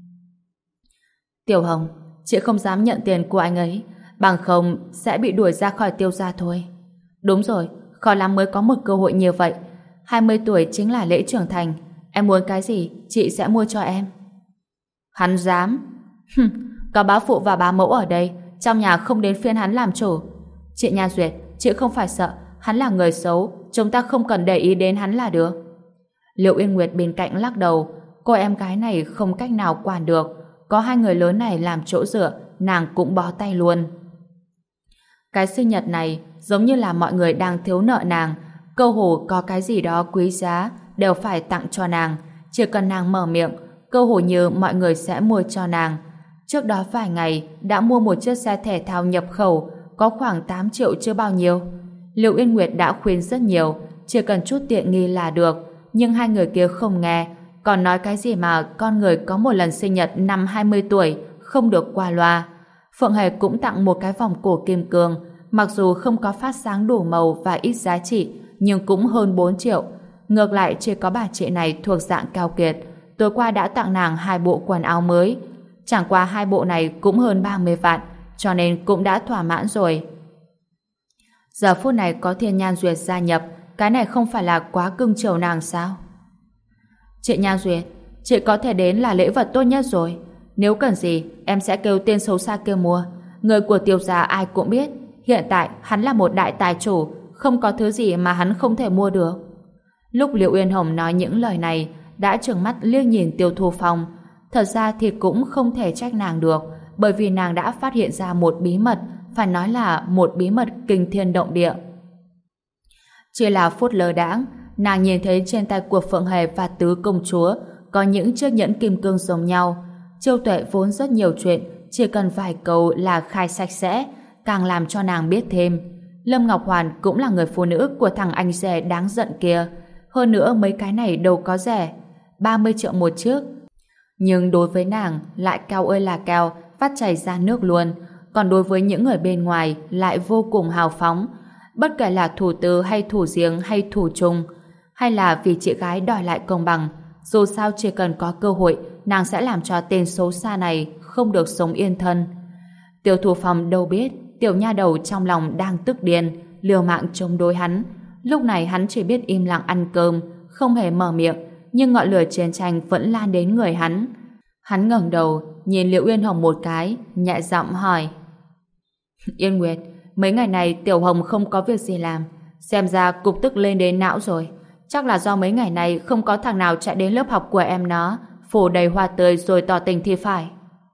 Tiểu Hồng, chị không dám nhận tiền của anh ấy, bằng không sẽ bị đuổi ra khỏi Tiêu gia thôi. Đúng rồi, khó lắm mới có một cơ hội như vậy. 20 tuổi chính là lễ trưởng thành, em muốn cái gì chị sẽ mua cho em. Hắn dám? Có bá phụ và bá mẫu ở đây, trong nhà không đến phiên hắn làm chủ. Chị Nhan Duyệt, chị không phải sợ, hắn là người xấu, chúng ta không cần để ý đến hắn là được. Liệu Uyên Nguyệt bên cạnh lắc đầu, cô em gái này không cách nào quản được, có hai người lớn này làm chỗ dựa, nàng cũng bó tay luôn. Cái sinh nhật này giống như là mọi người đang thiếu nợ nàng, cơ hồ có cái gì đó quý giá đều phải tặng cho nàng, chỉ cần nàng mở miệng, cơ hồ như mọi người sẽ mua cho nàng. Trước đó vài ngày đã mua một chiếc xe thể thao nhập khẩu, có khoảng 8 triệu chưa bao nhiêu. Liệu Uyên Nguyệt đã khuyên rất nhiều, chỉ cần chút tiện nghi là được, nhưng hai người kia không nghe, còn nói cái gì mà con người có một lần sinh nhật năm 20 tuổi, không được qua loa. Phượng Hề cũng tặng một cái vòng cổ kim cương, mặc dù không có phát sáng đủ màu và ít giá trị, nhưng cũng hơn 4 triệu. Ngược lại chỉ có bà chị này thuộc dạng cao kiệt, tối qua đã tặng nàng 2 bộ quần áo mới. Chẳng qua 2 bộ này cũng hơn 30 vạn, cho nên cũng đã thỏa mãn rồi. Giờ phút này có Thiên Nhan Duyệt gia nhập, cái này không phải là quá cưng chiều nàng sao? Chị Nhan Duyệt, chị có thể đến là lễ vật tốt nhất rồi. Nếu cần gì, em sẽ kêu tên xấu xa kia mua. Người của Tiêu gia ai cũng biết, hiện tại hắn là một đại tài chủ, không có thứ gì mà hắn không thể mua được. Lúc Liệu Uyên Hồng nói những lời này, đã trừng mắt liếc nhìn Tiêu Thu Phong. Thật ra thì cũng không thể trách nàng được, bởi vì nàng đã phát hiện ra một bí mật, phải nói là một bí mật kinh thiên động địa. Chỉ là phút lơ đãng, nàng nhìn thấy trên tay của Phượng Hề và Tứ công chúa có những chiếc nhẫn kim cương giống nhau. Chiêu Tuệ vốn rất nhiều chuyện, chỉ cần vài câu là khai sạch sẽ, càng làm cho nàng biết thêm. Lâm Ngọc Hoàn cũng là người phụ nữ của thằng anh rể đáng giận kia. Hơn nữa mấy cái này đâu có rẻ, 30 triệu một chiếc. Nhưng đối với nàng lại cao ơi là cao, vắt chảy ra nước luôn. Còn đối với những người bên ngoài lại vô cùng hào phóng. Bất kể là thủ tư hay thủ giếng hay thủ chung, hay là vì chị gái đòi lại công bằng, dù sao chỉ cần có cơ hội, nàng sẽ làm cho tên xấu xa này không được sống yên thân. Tiêu Thu Phong đâu biết tiểu nha đầu trong lòng đang tức điên, liều mạng chống đối hắn. Lúc này hắn chỉ biết im lặng ăn cơm, không hề mở miệng, nhưng ngọn lửa chiến tranh vẫn lan đến người hắn. Hắn ngẩng đầu nhìn Liệu Uyên Hồng một cái, nhẹ giọng hỏi: Yên Nguyệt, mấy ngày này Tiểu Hồng không có việc gì làm, xem ra cục tức lên đến não rồi. Chắc là do mấy ngày này không có thằng nào chạy đến lớp học của em nó, phủ đầy hoa tươi rồi tỏ tình thì phải.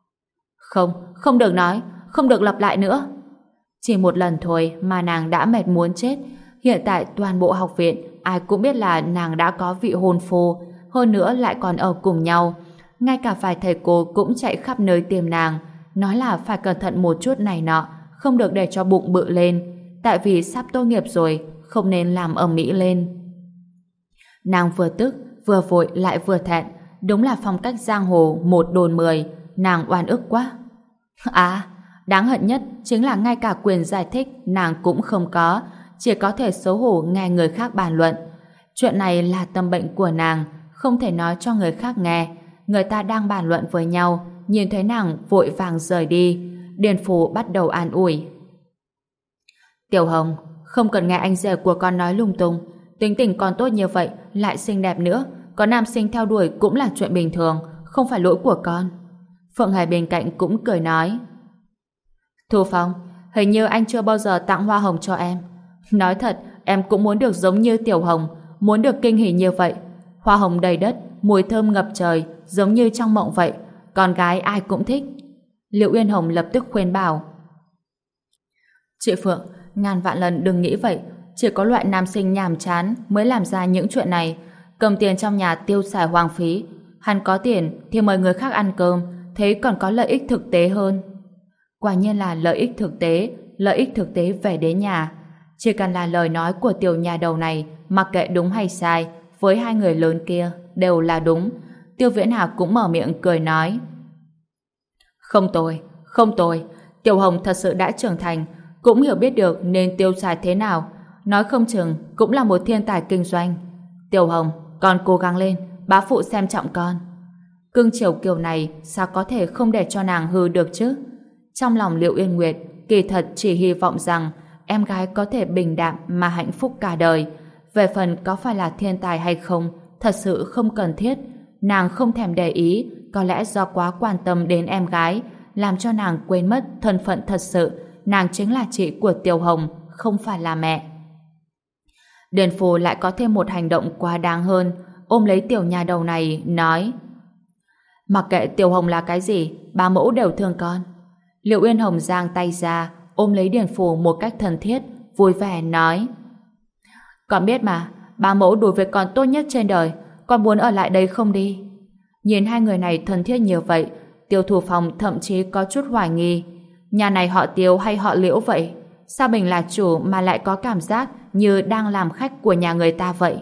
Không được nói, không được lặp lại nữa. Chỉ một lần thôi mà nàng đã mệt muốn chết. Hiện tại toàn bộ học viện ai cũng biết là nàng đã có vị hôn phu, hơn nữa lại còn ở cùng nhau. Ngay cả vài thầy cô cũng chạy khắp nơi tìm nàng, nói là phải cẩn thận một chút này nọ, không được để cho bụng bự lên, tại vì sắp tốt nghiệp rồi, không nên làm ầm ĩ lên. Nàng vừa tức, vừa vội lại vừa thẹn, đúng là phong cách giang hồ một đồn 10, nàng oan ức quá. À, đáng hận nhất chính là ngay cả quyền giải thích nàng cũng không có, chỉ có thể xấu hổ nghe người khác bàn luận. Chuyện này là tâm bệnh của nàng, không thể nói cho người khác nghe. người ta đang bàn luận với nhau, nhìn thấy nàng vội vàng rời đi. Điền Phù bắt đầu an ủi. Tiểu Hồng, không cần nghe anh rể của con nói lung tung. Tính tình con tốt như vậy, lại xinh đẹp nữa, có nam sinh theo đuổi cũng là chuyện bình thường, không phải lỗi của con. Phượng Hải bên cạnh cũng cười nói. Thu Phong, hình như anh chưa bao giờ tặng hoa hồng cho em. Nói thật, em cũng muốn được giống như Tiểu Hồng, muốn được kinh hỉ như vậy. Hoa hồng đầy đất, mùi thơm ngập trời, giống như trong mộng vậy. Con gái ai cũng thích. Liệu Uyên Hồng lập tức khuyên bảo. Chị Phượng, ngàn vạn lần đừng nghĩ vậy. Chỉ có loại nam sinh nhàm chán mới làm ra những chuyện này. Cầm tiền trong nhà tiêu xài hoang phí. Hắn có tiền thì mời người khác ăn cơm, thế còn có lợi ích thực tế hơn. Quả nhiên là lợi ích thực tế về đến nhà. Chỉ cần là lời nói của tiểu nhà đầu này, mặc kệ đúng hay sai, với hai người lớn kia đều là đúng. Tiêu Viễn Hà cũng mở miệng cười nói. Không tồi, Tiểu Hồng thật sự đã trưởng thành, cũng hiểu biết được nên tiêu xài thế nào. Nói không chừng cũng là một thiên tài kinh doanh. Tiểu Hồng, con cố gắng lên, bá phụ xem trọng con. Cưng chiều kiểu này sao có thể không để cho nàng hư được chứ? Trong lòng Liệu Yên Nguyệt kỳ thật chỉ hy vọng rằng em gái có thể bình đạm mà hạnh phúc cả đời. Về phần có phải là thiên tài hay không, thật sự không cần thiết. Nàng không thèm để ý, có lẽ do quá quan tâm đến em gái, làm cho nàng quên mất thân phận thật sự. Nàng chính là chị của Tiểu Hồng, không phải là mẹ. Điền Phù lại có thêm một hành động quá đáng hơn, ôm lấy tiểu nhà đầu này, nói: mặc kệ Tiểu Hồng là cái gì, ba mẫu đều thương con. Liệu Uyên Hồng giang tay ra, ôm lấy Điền Phù một cách thân thiết, vui vẻ nói: con biết mà, ba mẫu đối với con tốt nhất trên đời, con muốn ở lại đây không đi. Nhìn hai người này thân thiết như vậy, Tiêu Thủ Phong thậm chí có chút hoài nghi, nhà này họ Tiêu hay họ Liễu vậy? Sao mình là chủ mà lại có cảm giác như đang làm khách của nhà người ta vậy?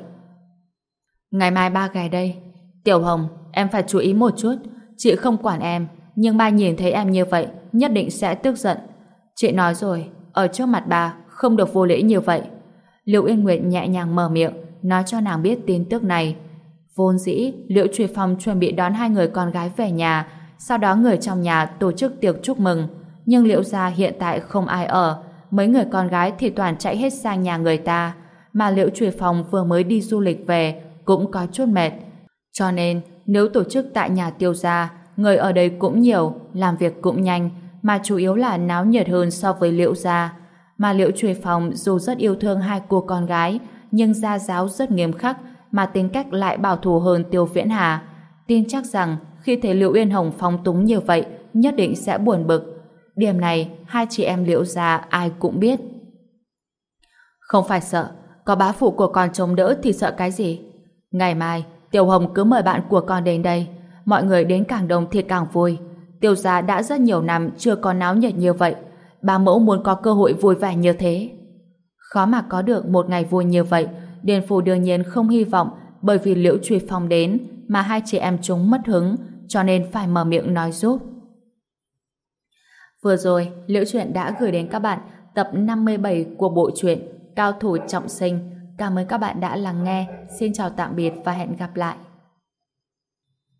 Ngày mai ba ghé đây. Tiểu Hồng, em phải chú ý một chút. Chị không quản em, nhưng ba nhìn thấy em như vậy nhất định sẽ tức giận. Chị nói rồi, ở trước mặt ba không được vô lễ như vậy. Liễu Yên Nguyệt nhẹ nhàng mở miệng, nói cho nàng biết tin tức này. Vốn dĩ Liễu Truy Phong chuẩn bị đón hai người con gái về nhà, sau đó người trong nhà tổ chức tiệc chúc mừng. Nhưng Liễu gia hiện tại không ai ở, mấy người con gái thì toàn chạy hết sang nhà người ta, mà Liễu Truy Phong vừa mới đi du lịch về cũng có chút mệt. Cho nên nếu tổ chức tại nhà Tiêu gia, người ở đây cũng nhiều, làm việc cũng nhanh, mà chủ yếu là náo nhiệt hơn so với Liễu gia. Mà Liễu Truy Phong dù rất yêu thương hai cô con gái, nhưng gia giáo rất nghiêm khắc, mà tính cách lại bảo thủ hơn Tiêu Viễn Hà. Tin chắc rằng khi thấy Liễu Uyên Hồng phóng túng như vậy, nhất định sẽ buồn bực. Điểm này hai chị em Liễu gia ai cũng biết. Không phải sợ, có bá phụ của con chống đỡ thì sợ cái gì? Ngày mai Tiểu Hồng cứ mời bạn của con đến đây, mọi người đến càng đông thì càng vui. Tiêu gia đã rất nhiều năm chưa có náo nhiệt như vậy, bà mẫu muốn có cơ hội vui vẻ như thế. Khó mà có được một ngày vui như vậy. Điền Phù đương nhiên không hy vọng bởi vì Liễu Truy Phong đến mà hai chị em chúng mất hứng, cho nên phải mở miệng nói giúp. Vừa rồi, Liễu Chuyện đã gửi đến các bạn tập 57 của bộ truyện Cao Thủ Trọng Sinh. Cảm ơn các bạn đã lắng nghe. Xin chào tạm biệt và hẹn gặp lại.